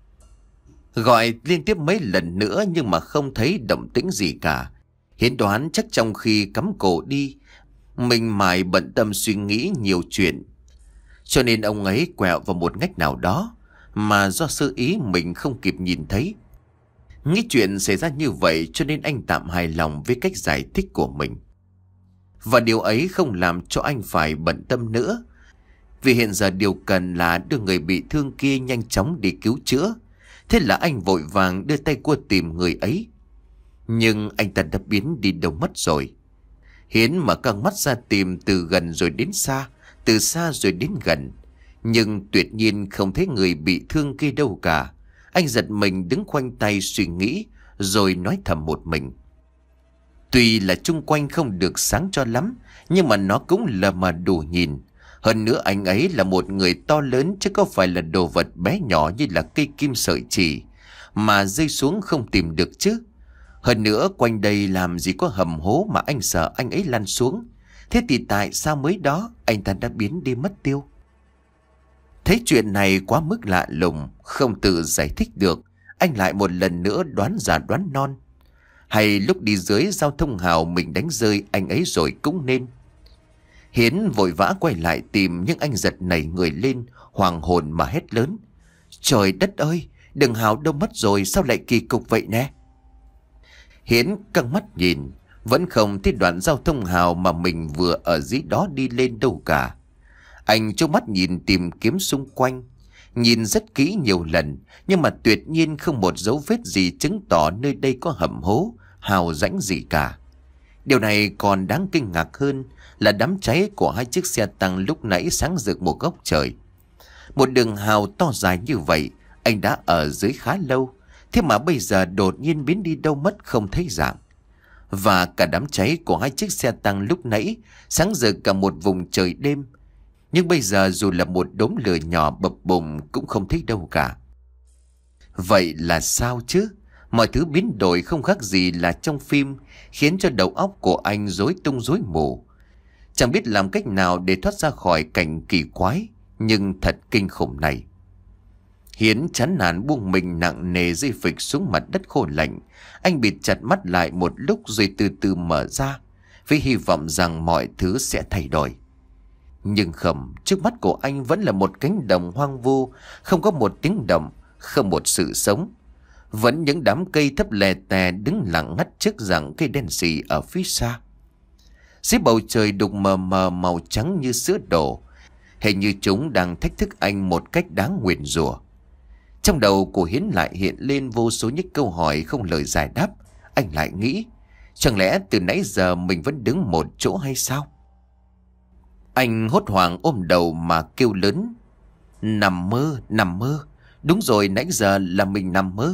Gọi liên tiếp mấy lần nữa nhưng mà không thấy động tĩnh gì cả. Hiến đoán chắc trong khi cắm cổ đi, mình mải bận tâm suy nghĩ nhiều chuyện, cho nên ông ấy quẹo vào một ngách nào đó mà do sơ ý mình không kịp nhìn thấy. Nghĩ chuyện xảy ra như vậy cho nên anh tạm hài lòng với cách giải thích của mình. Và điều ấy không làm cho anh phải bận tâm nữa, vì hiện giờ điều cần là đưa người bị thương kia nhanh chóng đi cứu chữa. Thế là anh vội vàng đưa tay qua tìm người ấy. Nhưng anh ta đã biến đi đâu mất rồi. Hiến mở căng mắt ra tìm từ gần rồi đến xa, từ xa rồi đến gần, nhưng tuyệt nhiên không thấy người bị thương kia đâu cả. Anh giật mình đứng khoanh tay suy nghĩ, rồi nói thầm một mình. Tuy là chung quanh không được sáng cho lắm, nhưng mà nó cũng là mà đủ nhìn. Hơn nữa anh ấy là một người to lớn chứ có phải là đồ vật bé nhỏ như là cây kim sợi chỉ mà rơi xuống không tìm được chứ. Hơn nữa quanh đây làm gì có hầm hố mà anh sợ anh ấy lăn xuống. Thế thì tại sao mới đó anh ta đã biến đi mất tiêu? Thấy chuyện này quá mức lạ lùng, không tự giải thích được, anh lại một lần nữa đoán giả đoán non. Hay lúc đi dưới giao thông hào mình đánh rơi anh ấy rồi cũng nên. Hiến vội vã quay lại tìm nhưng anh giật nảy người lên, hoàng hồn mà hét lớn: "Trời đất ơi, Đường Hào đâu mất rồi, sao lại kỳ cục vậy nè?" Hiến căng mắt nhìn, vẫn không thấy đoạn giao thông hào mà mình vừa ở dưới đó đi lên đâu cả. Anh trố mắt nhìn tìm kiếm xung quanh, nhìn rất kỹ nhiều lần, nhưng mà tuyệt nhiên không một dấu vết gì chứng tỏ nơi đây có hầm hố, hào rãnh gì cả. Điều này còn đáng kinh ngạc hơn là đám cháy của hai chiếc xe tăng lúc nãy sáng rực một góc trời. Một đường hào to dài như vậy, anh đã ở dưới khá lâu, thế mà bây giờ đột nhiên biến đi đâu mất không thấy dạng. Và cả đám cháy của hai chiếc xe tăng lúc nãy sáng rực cả một vùng trời đêm, nhưng bây giờ dù là một đốm lửa nhỏ bập bùng cũng không thấy đâu cả. Vậy là sao chứ? Mọi thứ biến đổi không khác gì là trong phim, khiến cho đầu óc của anh rối tung rối mù. Chẳng biết làm cách nào để thoát ra khỏi cảnh kỳ quái nhưng thật kinh khủng này. Hiến chán nản buông mình nặng nề rơi phịch xuống mặt đất khô lạnh. Anh bịt chặt mắt lại một lúc rồi từ từ mở ra, với hy vọng rằng mọi thứ sẽ thay đổi. Nhưng không, trước mắt của anh vẫn là một cánh đồng hoang vu, không có một tiếng động, không một sự sống. Vẫn những đám cây thấp lè tè đứng lặng ngắt trước rặng cây đen xì ở phía xa. Dưới bầu trời đục mờ mờ màu trắng như sữa đổ, hình như chúng đang thách thức anh một cách đáng nguyền rủa. Trong đầu của Hiến lại hiện lên vô số những câu hỏi không lời giải đáp. Anh lại nghĩ, chẳng lẽ từ nãy giờ mình vẫn đứng một chỗ hay sao? Anh hốt hoảng ôm đầu mà kêu lớn. Nằm mơ, nằm mơ. Đúng rồi, nãy giờ là mình nằm mơ.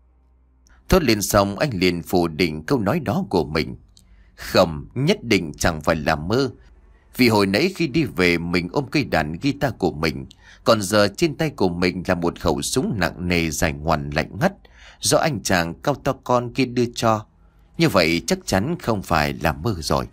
Thốt lên xong anh liền phủ định câu nói đó của mình. Không, nhất định chẳng phải là mơ. Vì hồi nãy khi đi về mình ôm cây đàn guitar của mình, còn giờ trên tay của mình là một khẩu súng nặng nề dài ngoằn lạnh ngắt do anh chàng cao to con kia đưa cho. Như vậy chắc chắn không phải là mơ rồi.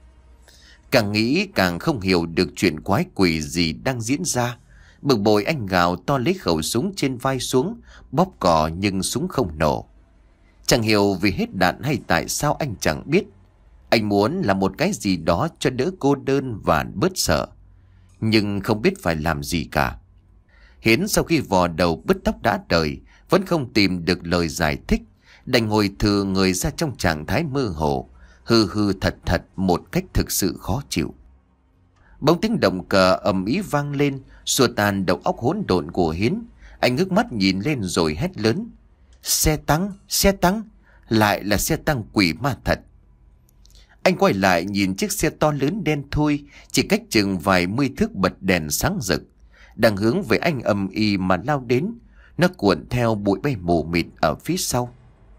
Càng nghĩ càng không hiểu được chuyện quái quỷ gì đang diễn ra. Bực bội anh gào to lấy khẩu súng trên vai xuống, bóp cò nhưng súng không nổ. Chẳng hiểu vì hết đạn hay tại sao anh chẳng biết. Anh muốn làm một cái gì đó cho đỡ cô đơn và bớt sợ, nhưng không biết phải làm gì cả. Hiến sau khi vò đầu bứt tóc đã đời vẫn không tìm được lời giải thích, đành ngồi thừ người ra trong trạng thái mơ hồ, hư hư thật thật một cách thực sự khó chịu. Bỗng tiếng động cờ ầm ĩ vang lên, xua tan đầu óc hỗn độn của Hiến. Anh ngước mắt nhìn lên rồi hét lớn. Xe tăng, xe tăng, lại là xe tăng quỷ ma thật. Anh quay lại nhìn chiếc xe to lớn đen thui, chỉ cách chừng vài mươi thước bật đèn sáng rực, đang hướng về anh ầm ĩ mà lao đến. Nó cuộn theo bụi bay mù mịt ở phía sau.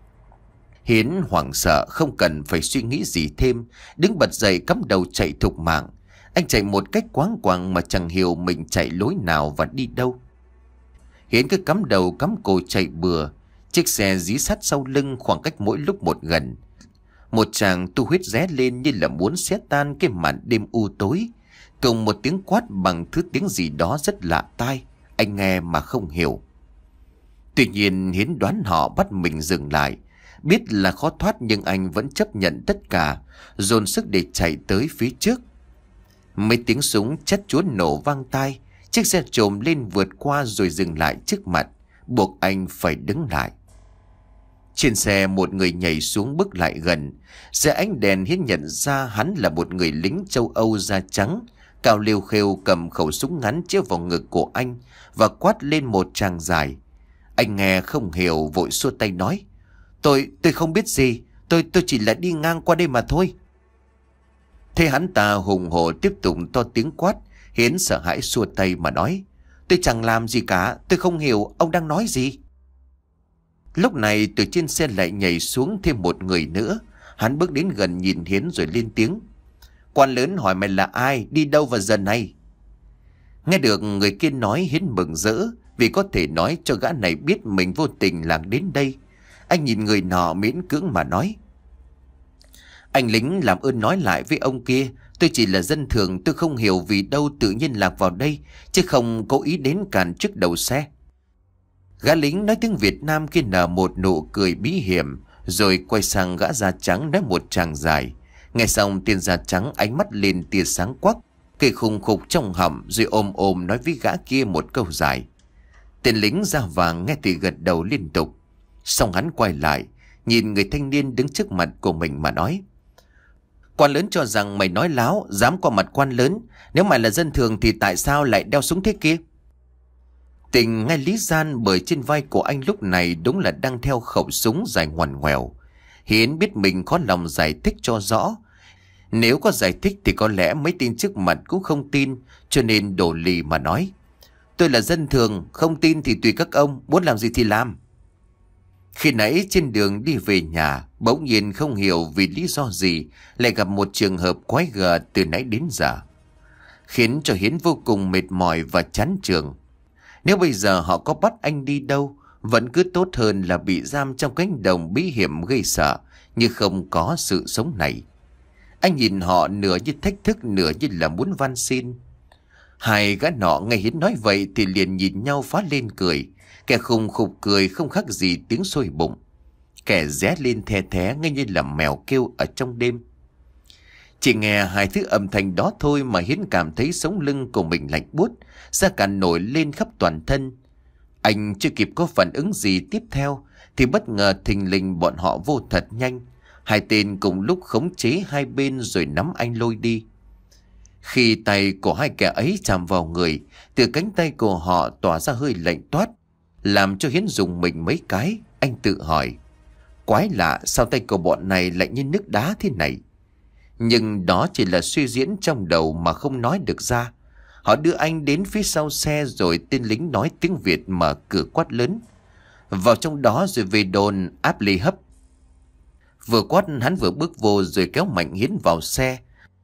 Hiến hoảng sợ không cần phải suy nghĩ gì thêm, đứng bật dậy cắm đầu chạy thục mạng. Anh chạy một cách quáng quàng mà chẳng hiểu mình chạy lối nào và đi đâu. Hiến cứ cắm đầu cắm cổ chạy bừa. Chiếc xe dí sát sau lưng khoảng cách mỗi lúc một gần. Một tràng tu huyết ré lên như là muốn xé tan cái màn đêm u tối, cùng một tiếng quát bằng thứ tiếng gì đó rất lạ tai, anh nghe mà không hiểu. Tuy nhiên Hiến đoán họ bắt mình dừng lại. Biết là khó thoát nhưng anh vẫn chấp nhận tất cả, dồn sức để chạy tới phía trước. Mấy tiếng súng chát chúa nổ vang tai. Chiếc xe trồm lên vượt qua rồi dừng lại trước mặt, buộc anh phải đứng lại. Trên xe một người nhảy xuống bước lại gần. Xe ánh đèn Hiến nhận ra hắn là một người lính châu Âu da trắng, cao liêu khêu cầm khẩu súng ngắn chĩa vào ngực của anh và quát lên một tràng dài. Anh nghe không hiểu vội xua tay nói. Tôi, tôi không biết gì, tôi, tôi chỉ là đi ngang qua đây mà thôi. Thế hắn ta hùng hổ tiếp tục to tiếng quát. Hiến sợ hãi xua tay mà nói. Tôi chẳng làm gì cả, tôi không hiểu ông đang nói gì. Lúc này từ trên xe lại nhảy xuống thêm một người nữa. Hắn bước đến gần nhìn Hiến rồi lên tiếng. Quan lớn hỏi mày là ai, đi đâu vào giờ này? Nghe được người kia nói Hiến mừng rỡ, vì có thể nói cho gã này biết mình vô tình lạc đến đây. Anh nhìn người nọ miễn cưỡng mà nói. Anh lính làm ơn nói lại với ông kia, tôi chỉ là dân thường, tôi không hiểu vì đâu tự nhiên lạc vào đây, chứ không cố ý đến cản trước đầu xe. Gã lính nói tiếng Việt Nam kia nở một nụ cười bí hiểm, rồi quay sang gã da trắng nói một tràng dài. Nghe xong tên da trắng ánh mắt lên tia sáng quắc, cây khùng khục trong họng rồi ôm ôm nói với gã kia một câu dài. Tên lính da vàng nghe thì gật đầu liên tục. Xong hắn quay lại, nhìn người thanh niên đứng trước mặt của mình mà nói. Quan lớn cho rằng mày nói láo, dám qua mặt quan lớn. Nếu mày là dân thường thì tại sao lại đeo súng thế kia? Tình ngay lý gian bởi trên vai của anh lúc này đúng là đang theo khẩu súng dài ngoằn ngoèo. Hiến biết mình khó lòng giải thích cho rõ, Nếu có giải thích thì có lẽ mấy tên trước mặt cũng không tin, cho nên đổ lì mà nói: tôi là dân thường, không tin thì tùy các ông, muốn làm gì thì làm. Khi nãy trên đường đi về nhà, bỗng nhiên không hiểu vì lý do gì lại gặp một trường hợp quái gở từ nãy đến giờ, khiến cho Hiến vô cùng mệt mỏi và chán chường. Nếu bây giờ họ có bắt anh đi đâu, vẫn cứ tốt hơn là bị giam trong cánh đồng bí hiểm gây sợ, như không có sự sống này. Anh nhìn họ nửa như thách thức, nửa như là muốn van xin. Hai gã nọ nghe Hiến nói vậy thì liền nhìn nhau phá lên cười. Kẻ khùng khục cười không khác gì tiếng sôi bụng, kẻ ré lên the thé nghe như là mèo kêu ở trong đêm. Chỉ nghe hai thứ âm thanh đó thôi mà Hiến cảm thấy sống lưng của mình lạnh buốt, da cả nổi lên khắp toàn thân. Anh chưa kịp có phản ứng gì tiếp theo thì bất ngờ thình lình bọn họ vô thật nhanh. Hai tên cùng lúc khống chế hai bên rồi nắm anh lôi đi. Khi tay của hai kẻ ấy chạm vào người, từ cánh tay của họ tỏa ra hơi lạnh toát, làm cho Hiến dùng mình mấy cái. Anh tự hỏi: quái lạ, sao tay của bọn này lạnh như nước đá thế này? Nhưng đó chỉ là suy diễn trong đầu mà không nói được ra. Họ đưa anh đến phía sau xe rồi tên lính nói tiếng Việt mở cửa quát lớn: vào trong đó rồi về đồn áp lê hấp. Vừa quát hắn vừa bước vô rồi kéo mạnh Hiến vào xe.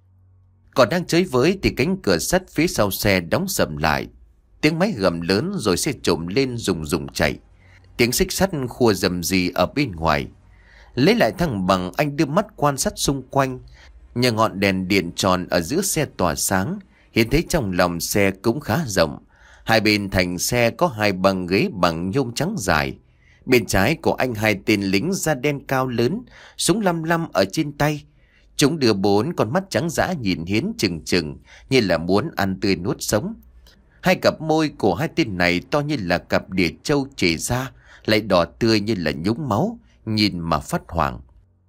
Còn đang chơi với thì cánh cửa sắt phía sau xe đóng sầm lại. Tiếng máy gầm lớn rồi xe trộm lên rùng rùng chạy. Tiếng xích sắt khua rầm rì ở bên ngoài. Lấy lại thăng bằng, anh đưa mắt quan sát xung quanh. Nhờ ngọn đèn điện tròn ở giữa xe tỏa sáng, Hiến thấy trong lòng xe cũng khá rộng. Hai bên thành xe có hai băng ghế bằng nhôm trắng dài. Bên trái của anh hai tên lính da đen cao lớn, súng lăm lăm ở trên tay. Chúng đưa bốn con mắt trắng dã nhìn Hiến chừng chừng, như là muốn ăn tươi nuốt sống. Hai cặp môi của hai tên này to như là cặp đỉa trâu chảy ra, lại đỏ tươi như là nhúng máu, nhìn mà phát hoảng.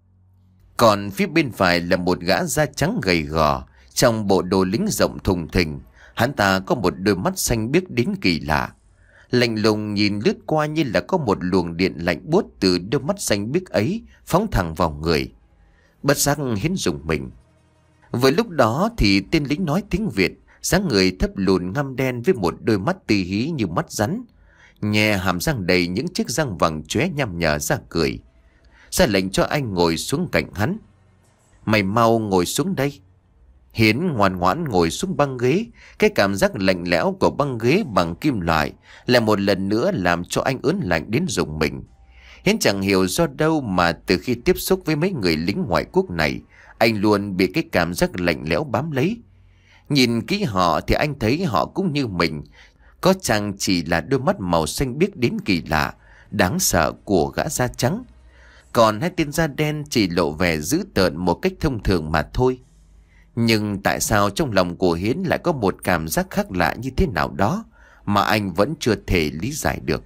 Còn phía bên phải là một gã da trắng gầy gò, trong bộ đồ lính rộng thùng thình. Hắn ta có một đôi mắt xanh biếc đến kỳ lạ, lạnh lùng nhìn lướt qua như là có một luồng điện lạnh buốt từ đôi mắt xanh biếc ấy phóng thẳng vào người. Bất giác Hiến rùng mình. Với lúc đó thì tên lính nói tiếng Việt, dáng người thấp lùn ngăm đen với một đôi mắt tì hí như mắt rắn, nhè hàm răng đầy những chiếc răng vàng chóe nhằm nhở ra cười. Ra lệnh cho anh ngồi xuống cạnh hắn. Mày mau ngồi xuống đây. Hiến ngoan ngoãn ngồi xuống băng ghế. Cái cảm giác lạnh lẽo của băng ghế bằng kim loại lại một lần nữa làm cho anh ớn lạnh đến rùng mình. Hiến chẳng hiểu do đâu mà từ khi tiếp xúc với mấy người lính ngoại quốc này, anh luôn bị cái cảm giác lạnh lẽo bám lấy. Nhìn kỹ họ thì anh thấy họ cũng như mình, có chăng chỉ là đôi mắt màu xanh biếc đến kỳ lạ, đáng sợ của gã da trắng. Còn hai tên da đen chỉ lộ vẻ dữ tợn một cách thông thường mà thôi. Nhưng tại sao trong lòng của Hiến lại có một cảm giác khác lạ như thế nào đó mà anh vẫn chưa thể lý giải được.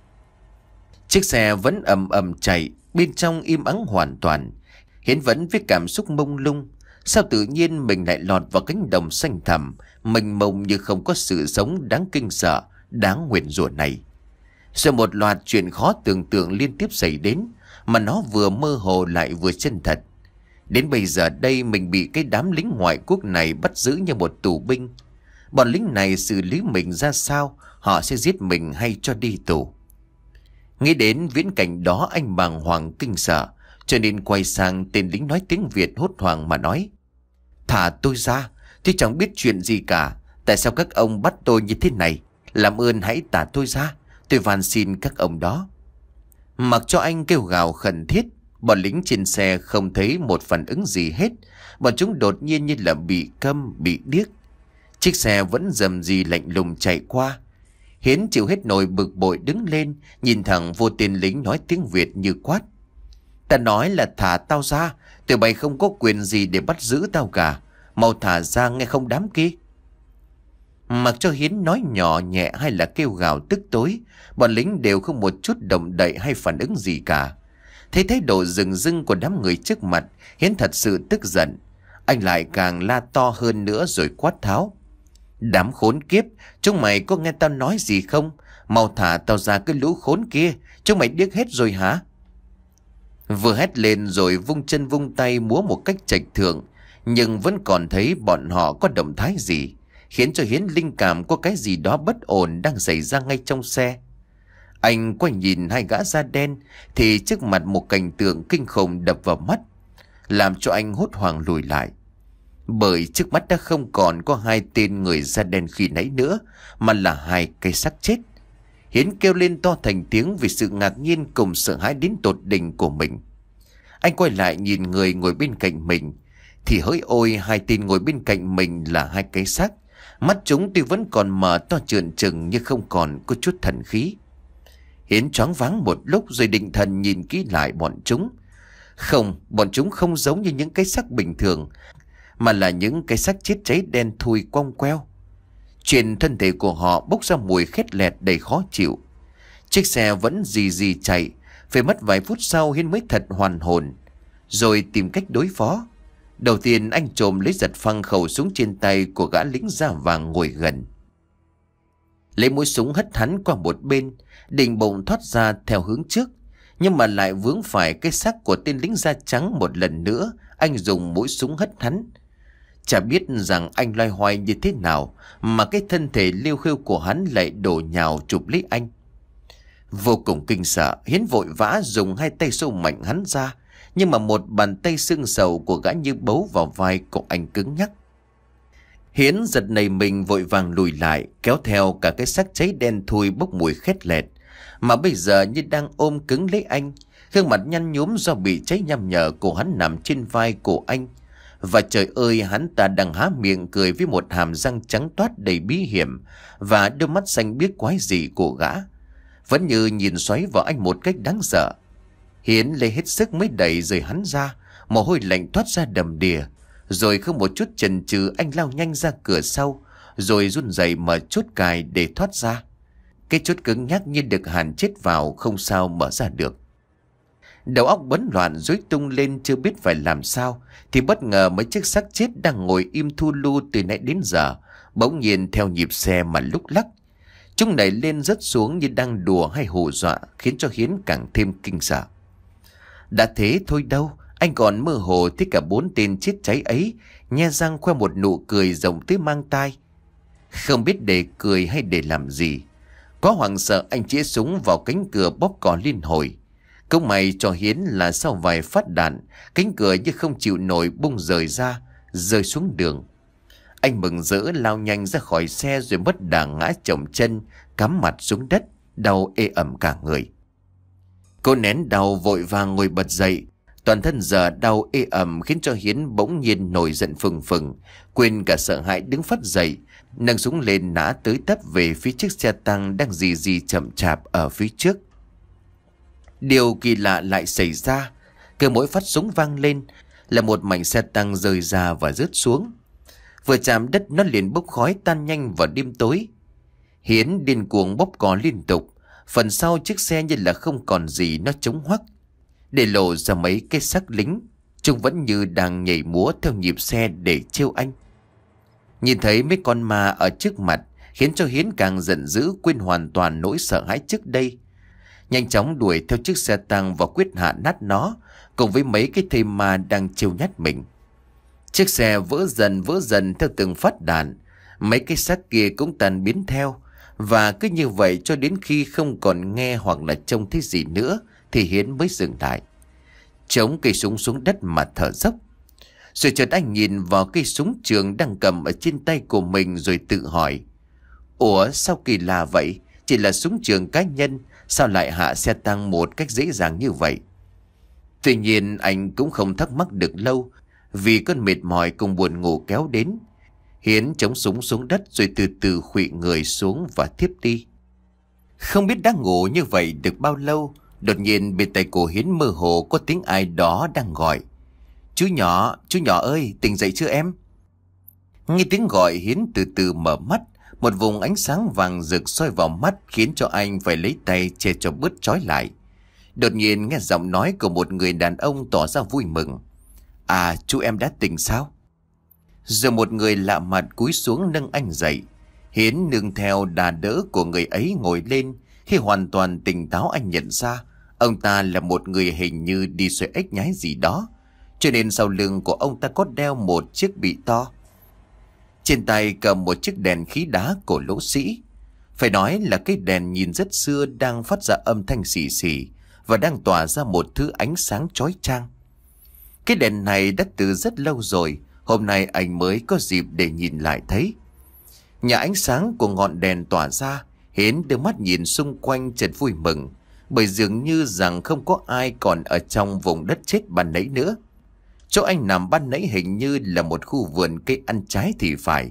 Chiếc xe vẫn ầm ầm chạy, bên trong im ắng hoàn toàn. Hiến vẫn với cảm xúc mông lung. Sao tự nhiên mình lại lọt vào cánh đồng xanh thẳm, mênh mông như không có sự sống đáng kinh sợ, đáng nguyền rủa này. Rồi một loạt chuyện khó tưởng tượng liên tiếp xảy đến, mà nó vừa mơ hồ lại vừa chân thật. Đến bây giờ đây mình bị cái đám lính ngoại quốc này bắt giữ như một tù binh. Bọn lính này xử lý mình ra sao? Họ sẽ giết mình hay cho đi tù? Nghĩ đến viễn cảnh đó anh bàng hoàng kinh sợ, cho nên quay sang tên lính nói tiếng Việt hốt hoảng mà nói: thả tôi ra, tôi chẳng biết chuyện gì cả. Tại sao các ông bắt tôi như thế này? Làm ơn hãy thả tôi ra, tôi van xin các ông đó. Mặc cho anh kêu gào khẩn thiết, bọn lính trên xe không thấy một phản ứng gì hết. Bọn chúng đột nhiên như là bị câm, bị điếc. Chiếc xe vẫn rầm rì lạnh lùng chạy qua. Hiến chịu hết nỗi bực bội đứng lên, nhìn thẳng vô tên lính nói tiếng Việt như quát: ta nói là thả tao ra, tụi bay không có quyền gì để bắt giữ tao cả. Mau thả ra nghe không đám kia. Mặc cho Hiến nói nhỏ nhẹ hay là kêu gào tức tối, bọn lính đều không một chút động đậy hay phản ứng gì cả. Thấy thái độ rừng rưng của đám người trước mặt, Hiến thật sự tức giận. Anh lại càng la to hơn nữa rồi quát tháo: đám khốn kiếp, chúng mày có nghe tao nói gì không? Mau thả tao ra cái lũ khốn kia, chúng mày điếc hết rồi hả? Vừa hét lên rồi vung chân vung tay múa một cách chệch thượng, nhưng vẫn còn thấy bọn họ có động thái gì, khiến cho Hiến linh cảm có cái gì đó bất ổn đang xảy ra ngay trong xe. Anh quay nhìn hai gã da đen thì trước mặt một cảnh tượng kinh khủng đập vào mắt, làm cho anh hốt hoảng lùi lại. Bởi trước mắt đã không còn có hai tên người da đen khi nãy nữa, mà là hai cái xác chết. Hiến kêu lên to thành tiếng vì sự ngạc nhiên cùng sợ hãi đến tột đỉnh của mình. Anh quay lại nhìn người ngồi bên cạnh mình, thì hỡi ôi, hai tên ngồi bên cạnh mình là hai cái xác. Mắt chúng tuy vẫn còn mở to trợn trừng nhưng không còn có chút thần khí. Hiến choáng váng một lúc rồi định thần nhìn kỹ lại bọn chúng. Không, bọn chúng không giống như những cái xác bình thường, mà là những cái xác chết cháy đen thui quong queo. Trên thân thể của họ bốc ra mùi khét lẹt đầy khó chịu. Chiếc xe vẫn rì rì chạy. Phải mất vài phút sau Hiến mới thật hoàn hồn, rồi tìm cách đối phó. Đầu tiên anh trộm lấy giật phăng khẩu súng trên tay của gã lính da vàng ngồi gần. Lấy mũi súng hất hắn qua một bên, định bụng thoát ra theo hướng trước, nhưng mà lại vướng phải cái xác của tên lính da trắng một lần nữa. Anh dùng mũi súng hất hắn. Chả biết rằng anh loay hoay như thế nào mà cái thân thể liêu khêu của hắn lại đổ nhào chụp lấy anh. Vô cùng kinh sợ, Hiến vội vã dùng hai tay xô mạnh hắn ra, nhưng mà một bàn tay xương sầu của gã như bấu vào vai của anh cứng nhắc. Hiến giật nảy mình vội vàng lùi lại, kéo theo cả cái xác cháy đen thui bốc mùi khét lẹt, mà bây giờ như đang ôm cứng lấy anh. Gương mặt nhăn nhúm do bị cháy nham nhở của hắn nằm trên vai của anh. Và trời ơi, hắn ta đang há miệng cười với một hàm răng trắng toát đầy bí hiểm, và đôi mắt xanh biếc quái dị của gã vẫn như nhìn xoáy vào anh một cách đáng sợ. Hiến lấy hết sức mới đẩy rời hắn ra, mồ hôi lạnh toát ra đầm đìa. Rồi không một chút chần chừ anh lao nhanh ra cửa sau, rồi run rẩy mở chốt cài để thoát ra. Cái chốt cứng nhắc như được hàn chết vào, không sao mở ra được. Đầu óc bấn loạn rối tung lên chưa biết phải làm sao, thì bất ngờ mấy chiếc xác chết đang ngồi im thu lu từ nãy đến giờ bỗng nhiên theo nhịp xe mà lúc lắc. Chúng nảy lên rớt xuống như đang đùa hay hù dọa, khiến cho Hiến càng thêm kinh sợ. Đã thế thôi đâu, anh còn mơ hồ thấy cả bốn tên chết cháy ấy nhe răng khoe một nụ cười rộng tới mang tai. Không biết để cười hay để làm gì. Có hoảng sợ anh chĩa súng vào cánh cửa bóp cò liên hồi. Cũng may cho Hiến là sau vài phát đạn, cánh cửa như không chịu nổi bung rời ra, rơi xuống đường. Anh mừng rỡ lao nhanh ra khỏi xe rồi mất đà ngã chồng chân, cắm mặt xuống đất, đau ê ẩm cả người. Cô nén đau vội vàng ngồi bật dậy. Toàn thân giờ đau ê ẩm khiến cho Hiến bỗng nhiên nổi giận phừng phừng, quên cả sợ hãi đứng phắt dậy, nâng súng lên nã tới tấp về phía chiếc xe tăng đang rì rì chậm chạp ở phía trước. Điều kỳ lạ lại xảy ra. Cứ mỗi phát súng vang lên là một mảnh xe tăng rơi ra và rớt xuống. Vừa chạm đất nó liền bốc khói tan nhanh vào đêm tối. Hiến điên cuồng bóp cò liên tục. Phần sau chiếc xe như là không còn gì, nó trống hoắc, để lộ ra mấy cái xác lính. Chúng vẫn như đang nhảy múa theo nhịp xe để trêu anh. Nhìn thấy mấy con ma ở trước mặt khiến cho Hiến càng giận dữ, quên hoàn toàn nỗi sợ hãi trước đây. Nhanh chóng đuổi theo chiếc xe tăng và quyết hạ nát nó, cùng với mấy cái thây ma đang trêu nhát mình. Chiếc xe vỡ dần vỡ dần theo từng phát đạn. Mấy cái xác kia cũng tan biến theo. Và cứ như vậy cho đến khi không còn nghe hoặc là trông thấy gì nữa thì Hiến mới dừng lại, chống cây súng xuống đất mà thở dốc. Rồi chợt anh nhìn vào cây súng trường đang cầm ở trên tay của mình rồi tự hỏi: Ủa sao kỳ lạ vậy? Chỉ là súng trường cá nhân, sao lại hạ xe tăng một cách dễ dàng như vậy? Tuy nhiên anh cũng không thắc mắc được lâu, vì cơn mệt mỏi cùng buồn ngủ kéo đến. Hiến chống súng xuống đất rồi từ từ khuỵu người xuống và thiếp đi. Không biết đã ngủ như vậy được bao lâu, đột nhiên bên tay cổ Hiến mơ hồ có tiếng ai đó đang gọi: Chú nhỏ, chú nhỏ ơi, tỉnh dậy chưa em? Nghe tiếng gọi, Hiến từ từ mở mắt. Một vùng ánh sáng vàng rực soi vào mắt khiến cho anh phải lấy tay che cho bớt chói lại. Đột nhiên nghe giọng nói của một người đàn ông tỏ ra vui mừng: À, chú em đã tỉnh sao? Rồi một người lạ mặt cúi xuống nâng anh dậy. Hiến nương theo đà đỡ của người ấy ngồi lên. Khi hoàn toàn tỉnh táo anh nhận ra ông ta là một người hình như đi xoay ếch nhái gì đó. cho nên sau lưng của ông ta có đeo một chiếc bị to. Trên tay cầm một chiếc đèn khí đá cổ lỗ sĩ. Phải nói là cái đèn nhìn rất xưa, đang phát ra âm thanh xì xì và đang tỏa ra một thứ ánh sáng chói chang. Cái đèn này đã từ rất lâu rồi, hôm nay anh mới có dịp để nhìn lại thấy. Nhờ ánh sáng của ngọn đèn tỏa ra, Hiến đưa mắt nhìn xung quanh chợt vui mừng, bởi dường như rằng không có ai còn ở trong vùng đất chết ban nãy nữa. Chỗ anh nằm ban nãy hình như là một khu vườn cây ăn trái thì phải.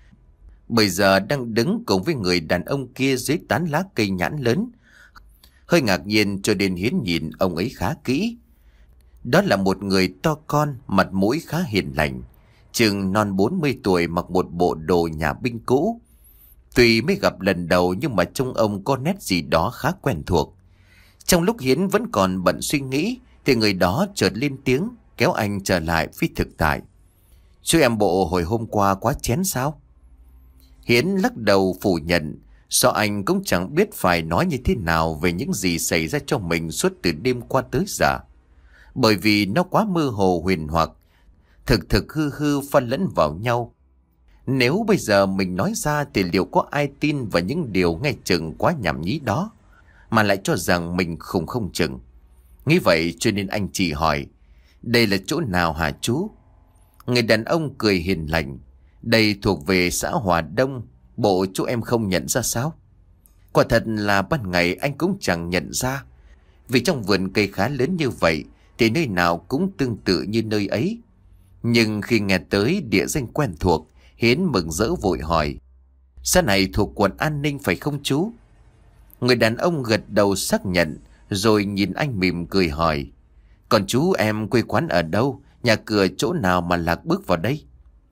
Bây giờ đang đứng cùng với người đàn ông kia dưới tán lá cây nhãn lớn. Hơi ngạc nhiên cho nên Hiến nhìn ông ấy khá kỹ. Đó là một người to con, mặt mũi khá hiền lành, chừng non bốn mươi tuổi, mặc một bộ đồ nhà binh cũ. Tuy mới gặp lần đầu nhưng mà trông ông có nét gì đó khá quen thuộc. Trong lúc Hiến vẫn còn bận suy nghĩ thì người đó chợt lên tiếng kéo anh trở lại với thực tại. Chú em bộ hồi hôm qua quá chén sao? Hiến lắc đầu phủ nhận, do anh cũng chẳng biết phải nói như thế nào về những gì xảy ra cho mình suốt từ đêm qua tới giờ. Bởi vì nó quá mơ hồ huyền hoặc, thực thực hư hư pha lẫn vào nhau. Nếu bây giờ mình nói ra thì liệu có ai tin vào những điều nghe chừng quá nhảm nhí đó, mà lại cho rằng mình khùng không chừng. Nghĩ vậy cho nên anh chỉ hỏi, đây là chỗ nào hả chú? Người đàn ông cười hiền lành, đây thuộc về xã Hòa Đông, bộ chú em không nhận ra sao? Quả thật là ban ngày anh cũng chẳng nhận ra, vì trong vườn cây khá lớn như vậy thì nơi nào cũng tương tự như nơi ấy. Nhưng khi nghe tới địa danh quen thuộc, Hiến mừng rỡ vội hỏi, xã này thuộc quận An Ninh phải không chú? Người đàn ông gật đầu xác nhận, rồi nhìn anh mỉm cười hỏi, còn chú em quê quán ở đâu, nhà cửa chỗ nào mà lạc bước vào đây?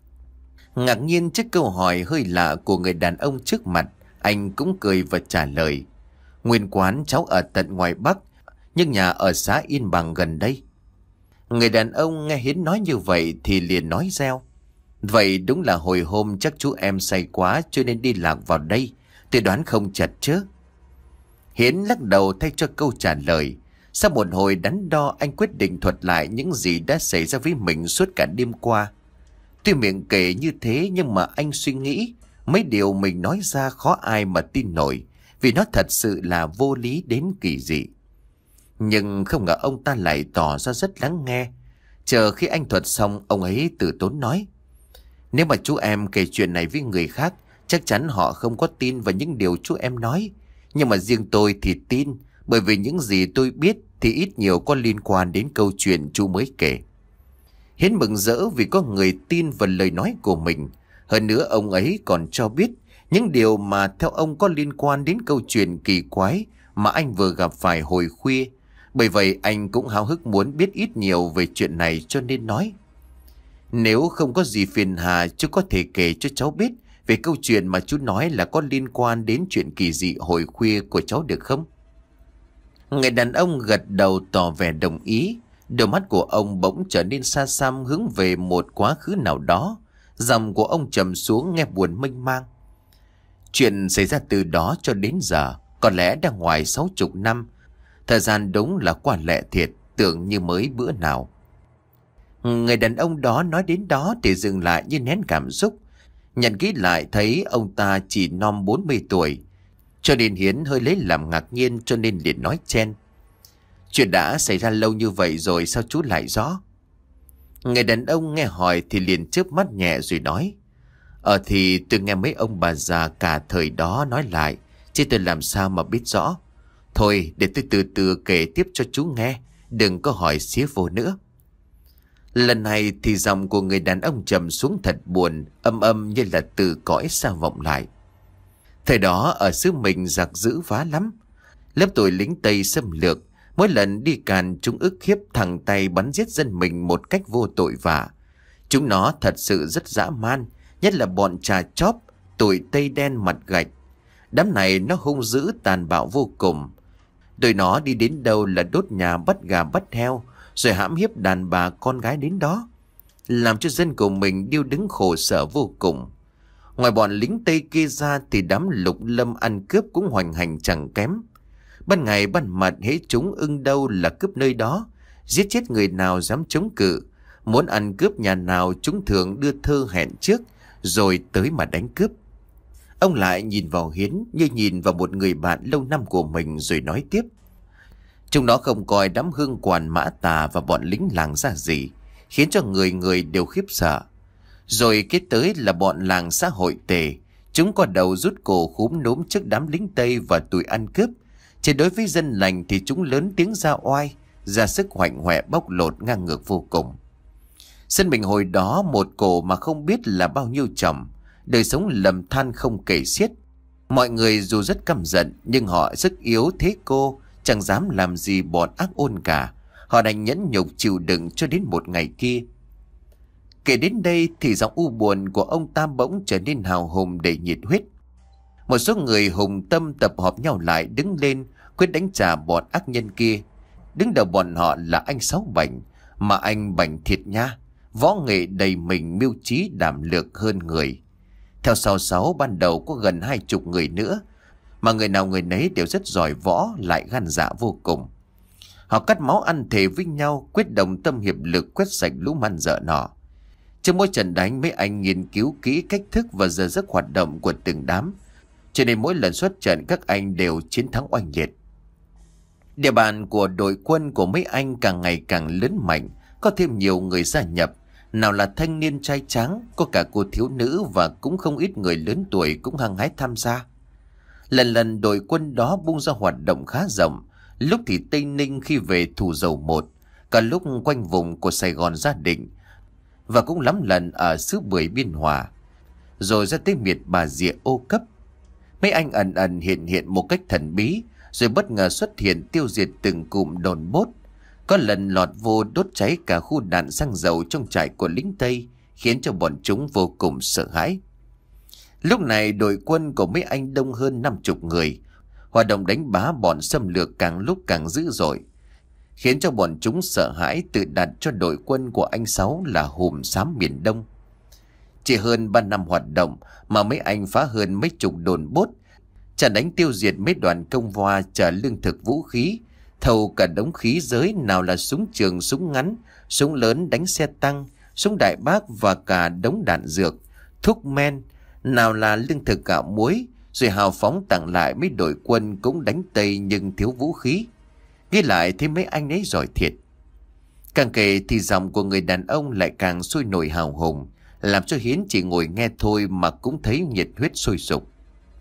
Ngạc nhiên trước câu hỏi hơi lạ của người đàn ông trước mặt, anh cũng cười và trả lời, nguyên quán cháu ở tận ngoài Bắc, nhưng nhà ở xã Yên Bằng gần đây. Người đàn ông nghe Hiến nói như vậy thì liền nói reo, vậy đúng là hồi hôm chắc chú em say quá cho nên đi lạc vào đây, tôi đoán không chật chứ? Hiến lắc đầu thay cho câu trả lời. Sau một hồi đắn đo, anh quyết định thuật lại những gì đã xảy ra với mình suốt cả đêm qua. Tuy miệng kể như thế nhưng mà anh suy nghĩ mấy điều mình nói ra khó ai mà tin nổi, vì nó thật sự là vô lý đến kỳ dị. Nhưng không ngờ ông ta lại tỏ ra rất lắng nghe. Chờ khi anh thuật xong, ông ấy từ tốn nói, nếu mà chú em kể chuyện này với người khác, chắc chắn họ không có tin vào những điều chú em nói. Nhưng mà riêng tôi thì tin, bởi vì những gì tôi biết thì ít nhiều có liên quan đến câu chuyện chú mới kể. Hiến mừng rỡ vì có người tin vào lời nói của mình. Hơn nữa ông ấy còn cho biết những điều mà theo ông có liên quan đến câu chuyện kỳ quái mà anh vừa gặp phải hồi khuya. Bởi vậy anh cũng háo hức muốn biết ít nhiều về chuyện này cho nên nói, nếu không có gì phiền hà, chú có thể kể cho cháu biết về câu chuyện mà chú nói là có liên quan đến chuyện kỳ dị hồi khuya của cháu được không? Người đàn ông gật đầu tỏ vẻ đồng ý. Đôi mắt của ông bỗng trở nên xa xăm hướng về một quá khứ nào đó. Giọng của ông trầm xuống nghe buồn mênh mang. Chuyện xảy ra từ đó cho đến giờ có lẽ đã ngoài sáu chục năm. Thời gian đúng là qua lẹ thiệt, tưởng như mới bữa nào. Người đàn ông đó nói đến đó thì dừng lại như nén cảm xúc. Nhận kỹ lại thấy ông ta chỉ non bốn mươi tuổi. Cho nên Hiến hơi lấy làm ngạc nhiên cho nên liền nói chen, chuyện đã xảy ra lâu như vậy rồi sao chú lại rõ? Người đàn ông nghe hỏi thì liền chớp mắt nhẹ rồi nói, Ờ thì tôi nghe mấy ông bà già cả thời đó nói lại, chứ tôi làm sao mà biết rõ. Thôi để tôi từ từ kể tiếp cho chú nghe, đừng có hỏi xía vô nữa. Lần này thì giọng của người đàn ông trầm xuống thật buồn, âm âm như là từ cõi xa vọng lại. Thời đó ở xứ mình giặc dữ phá lắm. Lớp tuổi lính Tây xâm lược, mỗi lần đi càn chúng ức hiếp thẳng tay bắn giết dân mình một cách vô tội vạ. Chúng nó thật sự rất dã man, nhất là bọn trà chóp, tuổi Tây đen mặt gạch. Đám này nó hung dữ tàn bạo vô cùng. Tụi nó đi đến đâu là đốt nhà bắt gà bắt heo, rồi hãm hiếp đàn bà con gái đến đó, làm cho dân của mình điêu đứng khổ sở vô cùng. Ngoài bọn lính Tây kia ra thì đám lục lâm ăn cướp cũng hoành hành chẳng kém. Ban ngày ban mặt hễ chúng ưng đâu là cướp nơi đó, giết chết người nào dám chống cự. Muốn ăn cướp nhà nào chúng thường đưa thơ hẹn trước rồi tới mà đánh cướp. Ông lại nhìn vào Hiến như nhìn vào một người bạn lâu năm của mình rồi nói tiếp. Chúng nó không coi đám hương quản Mã Tà và bọn lính làng ra gì, khiến cho người người đều khiếp sợ. Rồi kế tới là bọn làng xã hội tề. Chúng có đầu rút cổ khúm núm trước đám lính Tây và tụi ăn cướp. Chỉ đối với dân lành thì chúng lớn tiếng ra oai, ra sức hoạnh hoẹ bóc lột ngang ngược vô cùng. Dân mình hồi đó một cổ mà không biết là bao nhiêu chồng, đời sống lầm than không kể xiết. Mọi người dù rất căm giận nhưng họ rất yếu thế cô, chẳng dám làm gì bọn ác ôn cả. Họ đành nhẫn nhục chịu đựng cho đến một ngày kia. Kể đến đây thì giọng u buồn của ông ta bỗng trở nên hào hùng đầy nhiệt huyết. Một số người hùng tâm tập hợp nhau lại đứng lên quyết đánh trả bọn ác nhân kia. Đứng đầu bọn họ là anh Sáu Bảnh, mà anh Bảnh thiệt nha, võ nghệ đầy mình, mưu trí đảm lược hơn người. Theo sau Sáu ban đầu có gần hai chục người nữa, mà người nào người nấy đều rất giỏi võ, lại gan dạ vô cùng. Họ cắt máu ăn thề với nhau, quyết đồng tâm hiệp lực quét sạch lũ man dợ nọ. Trong mỗi trận đánh, mấy anh nghiên cứu kỹ cách thức và giờ giấc hoạt động của từng đám, cho nên mỗi lần xuất trận các anh đều chiến thắng oanh liệt. Địa bàn của đội quân của mấy anh càng ngày càng lớn mạnh, có thêm nhiều người gia nhập. Nào là thanh niên trai tráng, có cả cô thiếu nữ và cũng không ít người lớn tuổi cũng hăng hái tham gia. Lần lần đội quân đó bung ra hoạt động khá rộng, lúc thì Tây Ninh khi về Thủ Dầu Một, cả lúc quanh vùng của Sài Gòn Gia Định, và cũng lắm lần ở xứ Bưởi Biên Hòa, rồi ra tới miệt Bà Rịa Ô Cấp. Mấy anh ẩn ẩn hiện hiện một cách thần bí, rồi bất ngờ xuất hiện tiêu diệt từng cụm đồn bốt. Có lần lọt vô đốt cháy cả khu đạn xăng dầu trong trại của lính Tây, khiến cho bọn chúng vô cùng sợ hãi. Lúc này đội quân của mấy anh đông hơn năm chục người. Hoạt động đánh bá bọn xâm lược càng lúc càng dữ dội, khiến cho bọn chúng sợ hãi, tự đặt cho đội quân của anh Sáu là Hùm Xám miền Đông. Chỉ hơn ba năm hoạt động mà mấy anh phá hơn mấy chục đồn bốt, chặn đánh tiêu diệt mấy đoàn công voa chở lương thực vũ khí, thầu cả đống khí giới, nào là súng trường, súng ngắn, súng lớn đánh xe tăng, súng đại bác và cả đống đạn dược, thuốc men, nào là lương thực gạo muối, rồi hào phóng tặng lại mấy đội quân cũng đánh Tây nhưng thiếu vũ khí. Ghi lại thấy mấy anh ấy giỏi thiệt. Càng kể thì giọng của người đàn ông lại càng sôi nổi hào hùng, làm cho Hiến chỉ ngồi nghe thôi mà cũng thấy nhiệt huyết sôi sục.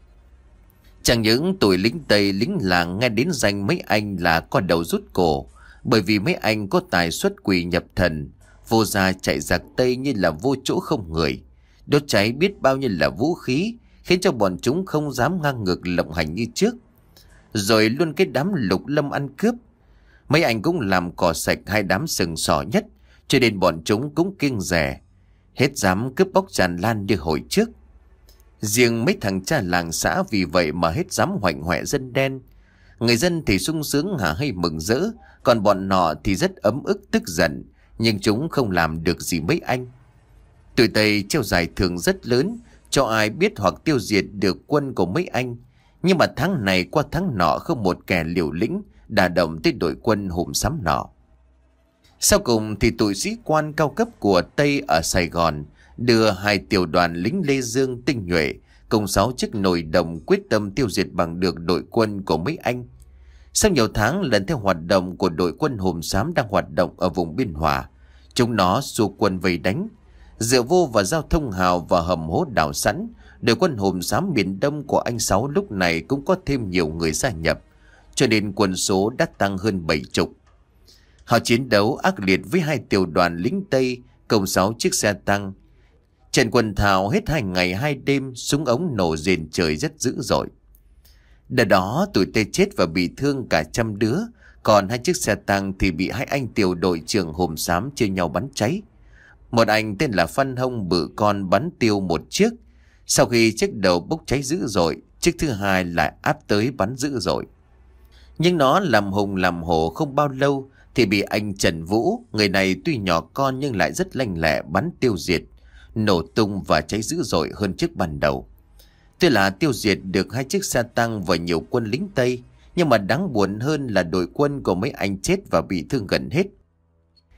Chẳng những tụi lính Tây lính làng nghe đến danh mấy anh là có đầu rút cổ, bởi vì mấy anh có tài xuất quỷ nhập thần, vô gia chạy giặc Tây như là vô chỗ không người, đốt cháy biết bao nhiêu là vũ khí, khiến cho bọn chúng không dám ngang ngược lộng hành như trước. Rồi luôn cái đám lục lâm ăn cướp, mấy anh cũng làm cỏ sạch hai đám sừng sỏ nhất, cho nên bọn chúng cũng kiêng dè, hết dám cướp bóc tràn lan như hồi trước. Riêng mấy thằng cha làng xã vì vậy mà hết dám hoạnh hoẹ dân đen. Người dân thì sung sướng hả hay mừng rỡ, còn bọn nọ thì rất ấm ức tức giận, nhưng chúng không làm được gì mấy anh. Tụi Tây treo giải thưởng rất lớn cho ai biết hoặc tiêu diệt được quân của mấy anh. Nhưng mà tháng này qua tháng nọ không một kẻ liều lĩnh đả động tới đội quân Hùm Xám nọ. Sau cùng thì tụi sĩ quan cao cấp của Tây ở Sài Gòn đưa hai tiểu đoàn lính Lê Dương tinh nhuệ cùng sáu chiếc nồi đồng quyết tâm tiêu diệt bằng được đội quân của mấy anh. Sau nhiều tháng lần theo hoạt động của đội quân Hùm Xám đang hoạt động ở vùng Biên Hòa, chúng nó xua quân vây đánh. Dựa vô và giao thông hào và hầm hố đào sẵn, đội quân Hùm Xám miền Đông của anh Sáu lúc này cũng có thêm nhiều người gia nhập, cho nên quân số đã tăng hơn bảy chục. Họ chiến đấu ác liệt với hai tiểu đoàn lính Tây cùng sáu chiếc xe tăng. Trận quần thảo hết hai ngày hai đêm, súng ống nổ rền trời rất dữ dội. Đợt đó tụi Tây chết và bị thương cả trăm đứa, còn hai chiếc xe tăng thì bị hai anh tiểu đội trưởng Hùm Xám chia nhau bắn cháy. Một anh tên là Phan Hông bự con bắn tiêu một chiếc. Sau khi chiếc đầu bốc cháy dữ dội, chiếc thứ hai lại áp tới bắn dữ dội. Nhưng nó làm hùng làm hổ không bao lâu thì bị anh Trần Vũ, người này tuy nhỏ con nhưng lại rất lanh lẹ, bắn tiêu diệt, nổ tung và cháy dữ dội hơn chiếc ban đầu. Tuy là tiêu diệt được hai chiếc xe tăng và nhiều quân lính Tây, nhưng mà đáng buồn hơn là đội quân của mấy anh chết và bị thương gần hết.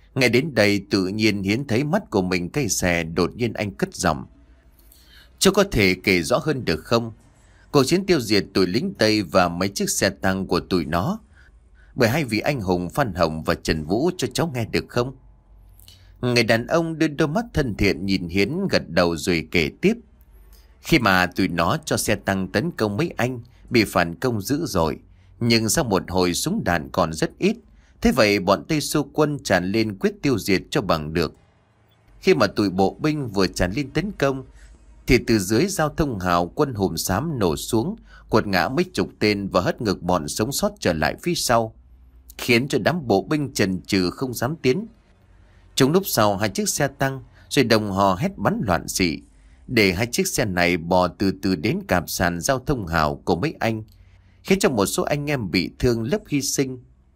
Ngay đến đây tự nhiên Hiến thấy mắt của mình cay xè. Đột nhiên anh cất giọng: "Chú có thể kể rõ hơn được không? Cuộc chiến tiêu diệt tụi lính Tây và mấy chiếc xe tăng của tụi nó, bởi hai vị anh hùng Phan Hồng và Trần Vũ, cho cháu nghe được không?" Người đàn ông đưa đôi mắt thân thiện nhìn Hiến, gật đầu rồi kể tiếp: "Khi mà tụi nó cho xe tăng tấn công mấy anh, bị phản công dữ dội, nhưng sau một hồi súng đạn còn rất ít. Thế vậy bọn Tây xô quân tràn lên quyết tiêu diệt cho bằng được. Khi mà tụi bộ binh vừa tràn lên tấn công, thì từ dưới giao thông hào quân hùm xám nổ xuống, quật ngã mấy chục tên và hất ngược bọn sống sót trở lại phía sau, khiến cho đám bộ binh chần chừ không dám tiến. Chúng núp sau hai chiếc xe tăng, rồi đồng hò hét bắn loạn xị, để hai chiếc xe này bò từ từ đến cạp sàn giao thông hào của mấy anh, khiến cho một số anh em bị thương lấp hy sinh.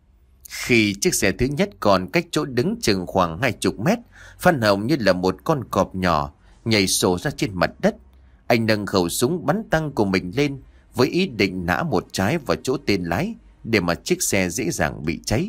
Khi chiếc xe thứ nhất còn cách chỗ đứng chừng khoảng hai chục mét, Phan Hồng như là một con cọp nhỏ nhảy sổ ra trên mặt đất. Anh nâng khẩu súng bắn tăng của mình lên với ý định nã một trái vào chỗ tên lái để mà chiếc xe dễ dàng bị cháy.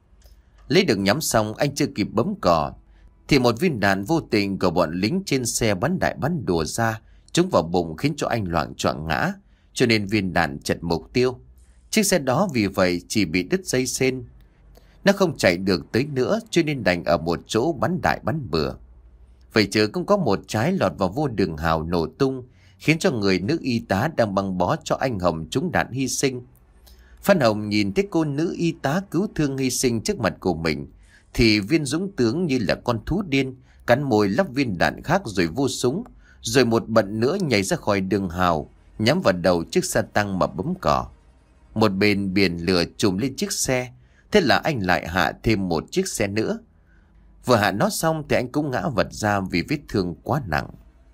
Lấy được nhắm xong, anh chưa kịp bấm cò thì một viên đạn vô tình của bọn lính trên xe bắn đại bắn đùa ra, trúng vào bụng khiến cho anh loạng choạng ngã, cho nên viên đạn chật mục tiêu. Chiếc xe đó vì vậy chỉ bị đứt dây sên, nó không chạy được tới nữa, cho nên đành ở một chỗ bắn đại bắn bừa. Vậy chứ cũng có một trái lọt vào vô đường hào nổ tung, khiến cho người nữ y tá đang băng bó cho anh Hồng trúng đạn hy sinh. Phan Hồng nhìn thấy cô nữ y tá cứu thương hy sinh trước mặt của mình, thì viên dũng tướng như là con thú điên, cắn môi lắp viên đạn khác rồi vô súng, rồi một bận nữa nhảy ra khỏi đường hào, nhắm vào đầu chiếc xe tăng mà bấm cò. Một bên biển lửa trùm lên chiếc xe, thế là anh lại hạ thêm một chiếc xe nữa. Vừa hạ nó xong thì anh cũng ngã vật ra vì vết thương quá nặng.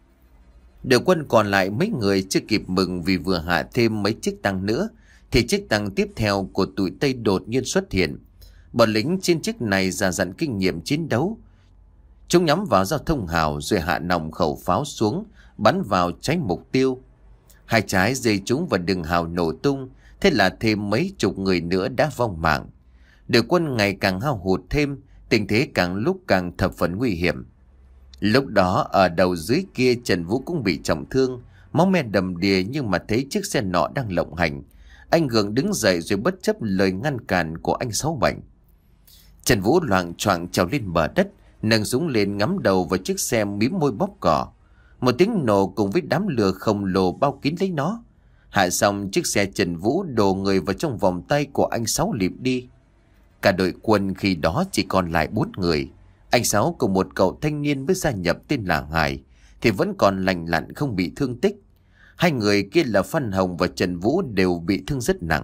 Đội quân còn lại mấy người chưa kịp mừng vì vừa hạ thêm mấy chiếc tăng nữa, thì chiếc tăng tiếp theo của tụi Tây đột nhiên xuất hiện. Bọn lính trên chiếc này dà dặn kinh nghiệm chiến đấu. Chúng nhắm vào giao thông hào rồi hạ nòng khẩu pháo xuống, bắn vào cháy mục tiêu. Hai trái dây chúng vào đường hào nổ tung, thế là thêm mấy chục người nữa đã vong mạng. Đội quân ngày càng hao hụt thêm, tình thế càng lúc càng thập phần nguy hiểm. Lúc đó ở đầu dưới kia Trần Vũ cũng bị trọng thương, máu me đầm đìa, nhưng mà thấy chiếc xe nọ đang lộng hành. Anh gượng đứng dậy rồi bất chấp lời ngăn cản của anh Sáu Bệnh. Trần Vũ loạng choạng trèo lên bờ đất, nâng súng lên ngắm đầu vào chiếc xe, mím môi bóp cỏ. Một tiếng nổ cùng với đám lửa khổng lồ bao kín lấy nó. Hạ xong chiếc xe, Trần Vũ đổ người vào trong vòng tay của anh Sáu lịp đi. Cả đội quân khi đó chỉ còn lại bốn người. Anh Sáu cùng một cậu thanh niên mới gia nhập tên là Hải thì vẫn còn lành lặn không bị thương tích. Hai người kia là Phan Hồng và Trần Vũ đều bị thương rất nặng.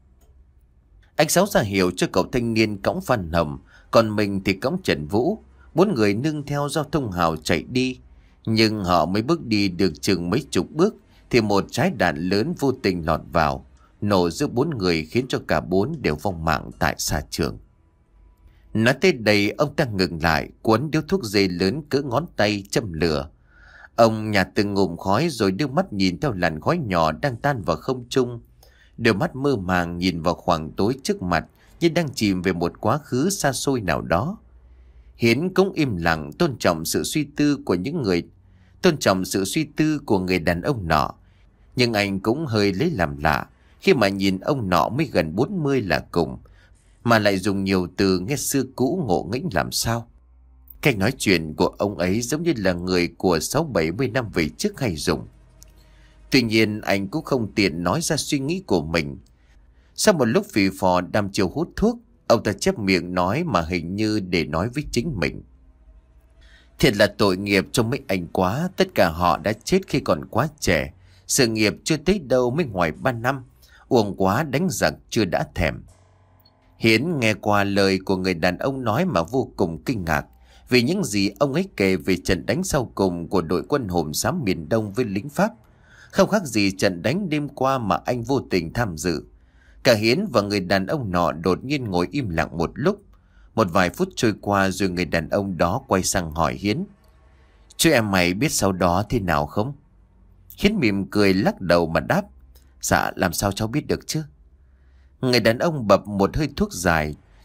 Anh Sáu ra hiệu cho cậu thanh niên cõng Phan Hồng, còn mình thì cõng Trần Vũ. Bốn người nương theo giao thông hào chạy đi. Nhưng họ mới bước đi được chừng mấy chục bước thì một trái đạn lớn vô tình lọt vào, nổ giữa bốn người khiến cho cả bốn đều vong mạng tại xa trường. Nói tới đây, ông ta ngừng lại, cuốn điếu thuốc dây lớn cỡ ngón tay châm lửa. Ông nhạt từng ngụm khói rồi đưa mắt nhìn theo làn khói nhỏ đang tan vào không trung. Đôi mắt mơ màng nhìn vào khoảng tối trước mặt như đang chìm về một quá khứ xa xôi nào đó. Hiến cũng im lặng, tôn trọng sự suy tư của những người, tôn trọng sự suy tư của người đàn ông nọ. Nhưng anh cũng hơi lấy làm lạ khi mà nhìn ông nọ mới gần bốn mươi là cùng, mà lại dùng nhiều từ nghe xưa cũ ngộ nghĩnh làm sao. Cách nói chuyện của ông ấy giống như là người của sáu bảy mươi năm về trước hay dùng. Tuy nhiên anh cũng không tiện nói ra suy nghĩ của mình. Sau một lúc phì phò đăm chiêu hút thuốc, ông ta chép miệng nói mà hình như để nói với chính mình. Thiệt là tội nghiệp cho mấy anh quá. Tất cả họ đã chết khi còn quá trẻ. Sự nghiệp chưa tới đâu mới ngoài ba năm. Uổng quá đánh giặc chưa đã thèm. Hiến nghe qua lời của người đàn ông nói mà vô cùng kinh ngạc, vì những gì ông ấy kể về trận đánh sau cùng của đội quân hùm xám miền Đông với lính Pháp không khác gì trận đánh đêm qua mà anh vô tình tham dự. Cả Hiến và người đàn ông nọ đột nhiên ngồi im lặng một lúc. Một vài phút trôi qua rồi người đàn ông đó quay sang hỏi Hiến: "Chú em mày biết sau đó thế nào không?" Hiến mỉm cười lắc đầu mà đáp: "Dạ làm sao cháu biết được chứ." Người đàn ông bập một hơi thuốc dài,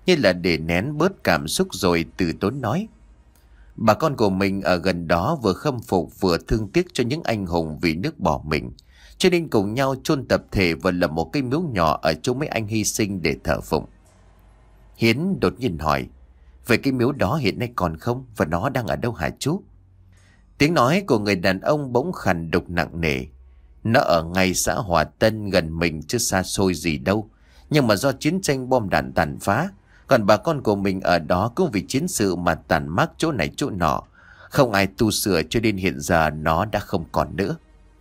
như là để nén bớt cảm xúc rồi từ tốn nói. Bà con của mình ở gần đó vừa khâm phục vừa thương tiếc cho những anh hùng vì nước bỏ mình, cho nên cùng nhau chôn tập thể và lập một cái miếu nhỏ ở chỗ mấy anh hy sinh để thờ phụng. Hiến đột nhiên hỏi, vậy cái miếu đó hiện nay còn không, và nó đang ở đâu hả chú? Tiếng nói của người đàn ông bỗng khàn đục nặng nề. Nó ở ngay xã Hòa Tân gần mình chứ xa xôi gì đâu, nhưng mà do chiến tranh bom đạn tàn phá, còn bà con của mình ở đó cũng vì chiến sự mà tàn mát chỗ này chỗ nọ, không ai tu sửa cho nên hiện giờ nó đã không còn nữa.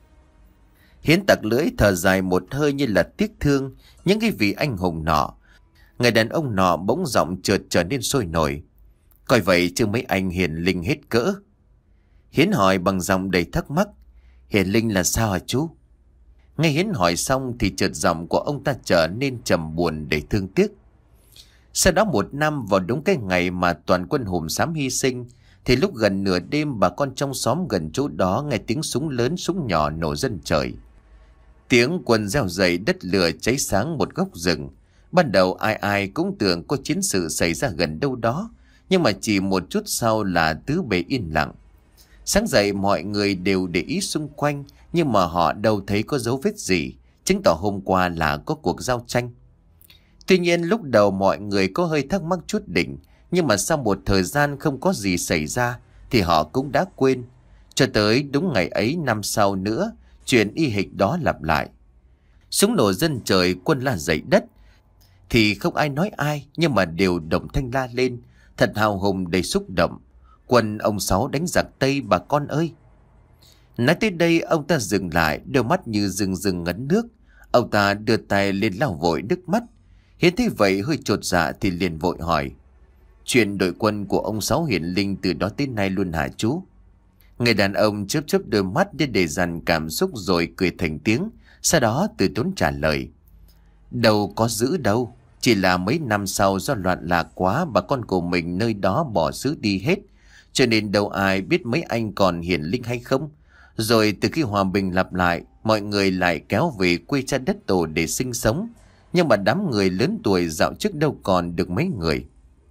Hiến tặc lưỡi thở dài một hơi như là tiếc thương những cái vị anh hùng nọ. Người đàn ông nọ bỗng giọng chợt trở nên sôi nổi. Coi vậy chứ mấy anh hiền linh hết cỡ. Hiến hỏi bằng giọng đầy thắc mắc, hiền linh là sao hả chú? Nghe Hiến hỏi xong thì chợt giọng của ông ta trở nên trầm buồn để thương tiếc. Sau đó một năm vào đúng cái ngày mà toàn quân Hùm Xám hy sinh, thì lúc gần nửa đêm bà con trong xóm gần chỗ đó nghe tiếng súng lớn súng nhỏ nổ rân trời. Tiếng quân reo dậy, đất lửa cháy sáng một góc rừng. Ban đầu ai ai cũng tưởng có chiến sự xảy ra gần đâu đó, nhưng mà chỉ một chút sau là tứ bề yên lặng. Sáng dậy mọi người đều để ý xung quanh, nhưng mà họ đâu thấy có dấu vết gì, chứng tỏ hôm qua là có cuộc giao tranh. Tuy nhiên lúc đầu mọi người có hơi thắc mắc chút đỉnh, nhưng mà sau một thời gian không có gì xảy ra thì họ cũng đã quên. Cho tới đúng ngày ấy năm sau nữa, chuyện y hệt đó lặp lại. Súng nổ rân trời, quân la dậy đất, thì không ai nói ai, nhưng mà đều đồng thanh la lên, thật hào hùng đầy xúc động. Quân ông Sáu đánh giặc Tây bà con ơi! Nói tới đây ông ta dừng lại, đôi mắt như rừng rừng ngấn nước. Ông ta đưa tay lên lau vội nước mắt. Hiến thấy vậy hơi chột dạ thì liền vội hỏi, chuyện đội quân của ông Sáu hiển linh từ đó tới nay luôn hả chú? Người đàn ông chớp chớp đôi mắt để để dằn cảm xúc rồi cười thành tiếng, sau đó từ tốn trả lời, đâu có giữ đâu, chỉ là mấy năm sau do loạn lạc quá bà con của mình nơi đó bỏ xứ đi hết, cho nên đâu ai biết mấy anh còn hiển linh hay không. Rồi từ khi hòa bình lặp lại, mọi người lại kéo về quê cha đất tổ để sinh sống, nhưng mà đám người lớn tuổi dạo trước đâu còn được mấy người.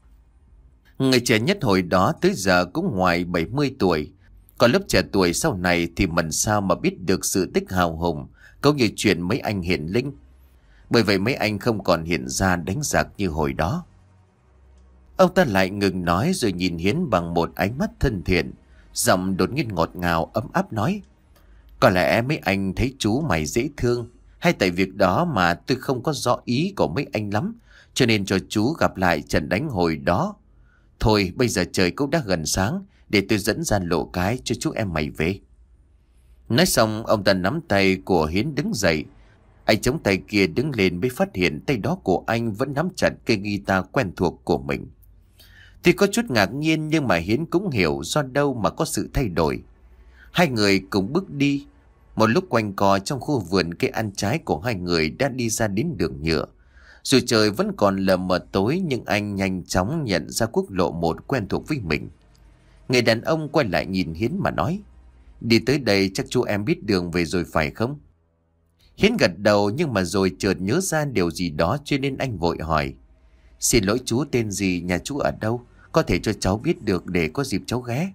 Người trẻ nhất hồi đó tới giờ cũng ngoài bảy mươi tuổi, còn lớp trẻ tuổi sau này thì mình sao mà biết được sự tích hào hùng cũng như chuyện mấy anh hiển linh. Bởi vậy mấy anh không còn hiện ra đánh giặc như hồi đó. Ông ta lại ngừng nói rồi nhìn Hiến bằng một ánh mắt thân thiện, giọng đột nhiên ngọt ngào ấm áp nói, có lẽ mấy anh thấy chú mày dễ thương, hay tại việc đó mà tôi không có rõ ý của mấy anh lắm, cho nên cho chú gặp lại trận đánh hồi đó. Thôi bây giờ trời cũng đã gần sáng, để tôi dẫn ra lộ cái cho chú em mày về. Nói xong ông ta nắm tay của Hiến đứng dậy. Anh chống tay kia đứng lên mới phát hiện tay đó của anh vẫn nắm chặt cây guitar quen thuộc của mình. Thì có chút ngạc nhiên, nhưng mà Hiến cũng hiểu do đâu mà có sự thay đổi. Hai người cùng bước đi. Một lúc quanh co trong khu vườn, cây ăn trái của hai người đã đi ra đến đường nhựa. Dù trời vẫn còn lờ mờ tối, nhưng anh nhanh chóng nhận ra quốc lộ một quen thuộc với mình. Người đàn ông quay lại nhìn Hiến mà nói, đi tới đây chắc chú em biết đường về rồi phải không? Hiến gật đầu, nhưng mà rồi chợt nhớ ra điều gì đó cho nên anh vội hỏi, xin lỗi chú, tên gì, nhà chú ở đâu, có thể cho cháu biết được để có dịp cháu ghé.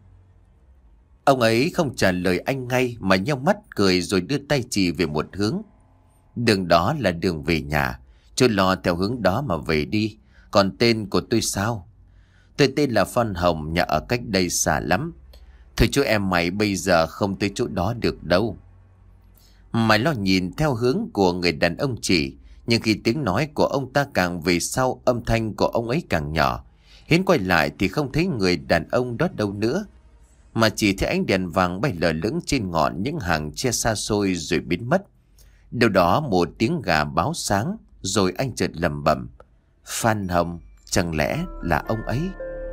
Ông ấy không trả lời anh ngay mà nheo mắt cười rồi đưa tay chỉ về một hướng. Đường đó là đường về nhà, chú lo theo hướng đó mà về đi. Còn tên của tôi sao? Tôi tên là Phan Hồng, nhà ở cách đây xa lắm. Thôi chú em mày bây giờ không tới chỗ đó được đâu. Mày lo nhìn theo hướng của người đàn ông chỉ, nhưng khi tiếng nói của ông ta càng về sau, âm thanh của ông ấy càng nhỏ. Hiến quay lại thì không thấy người đàn ông đó đâu nữa, mà chỉ thấy ánh đèn vàng bay lờ lững trên ngọn những hàng tre xa xôi rồi biến mất. Đâu đó một tiếng gà báo sáng, rồi anh chợt lẩm bẩm, Phan Hồng, chẳng lẽ là ông ấy?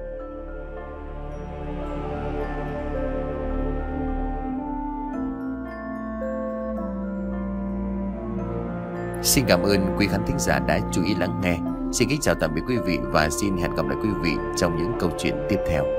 Xin cảm ơn quý khán thính giả đã chú ý lắng nghe. Xin kính chào tạm biệt quý vị và xin hẹn gặp lại quý vị trong những câu chuyện tiếp theo.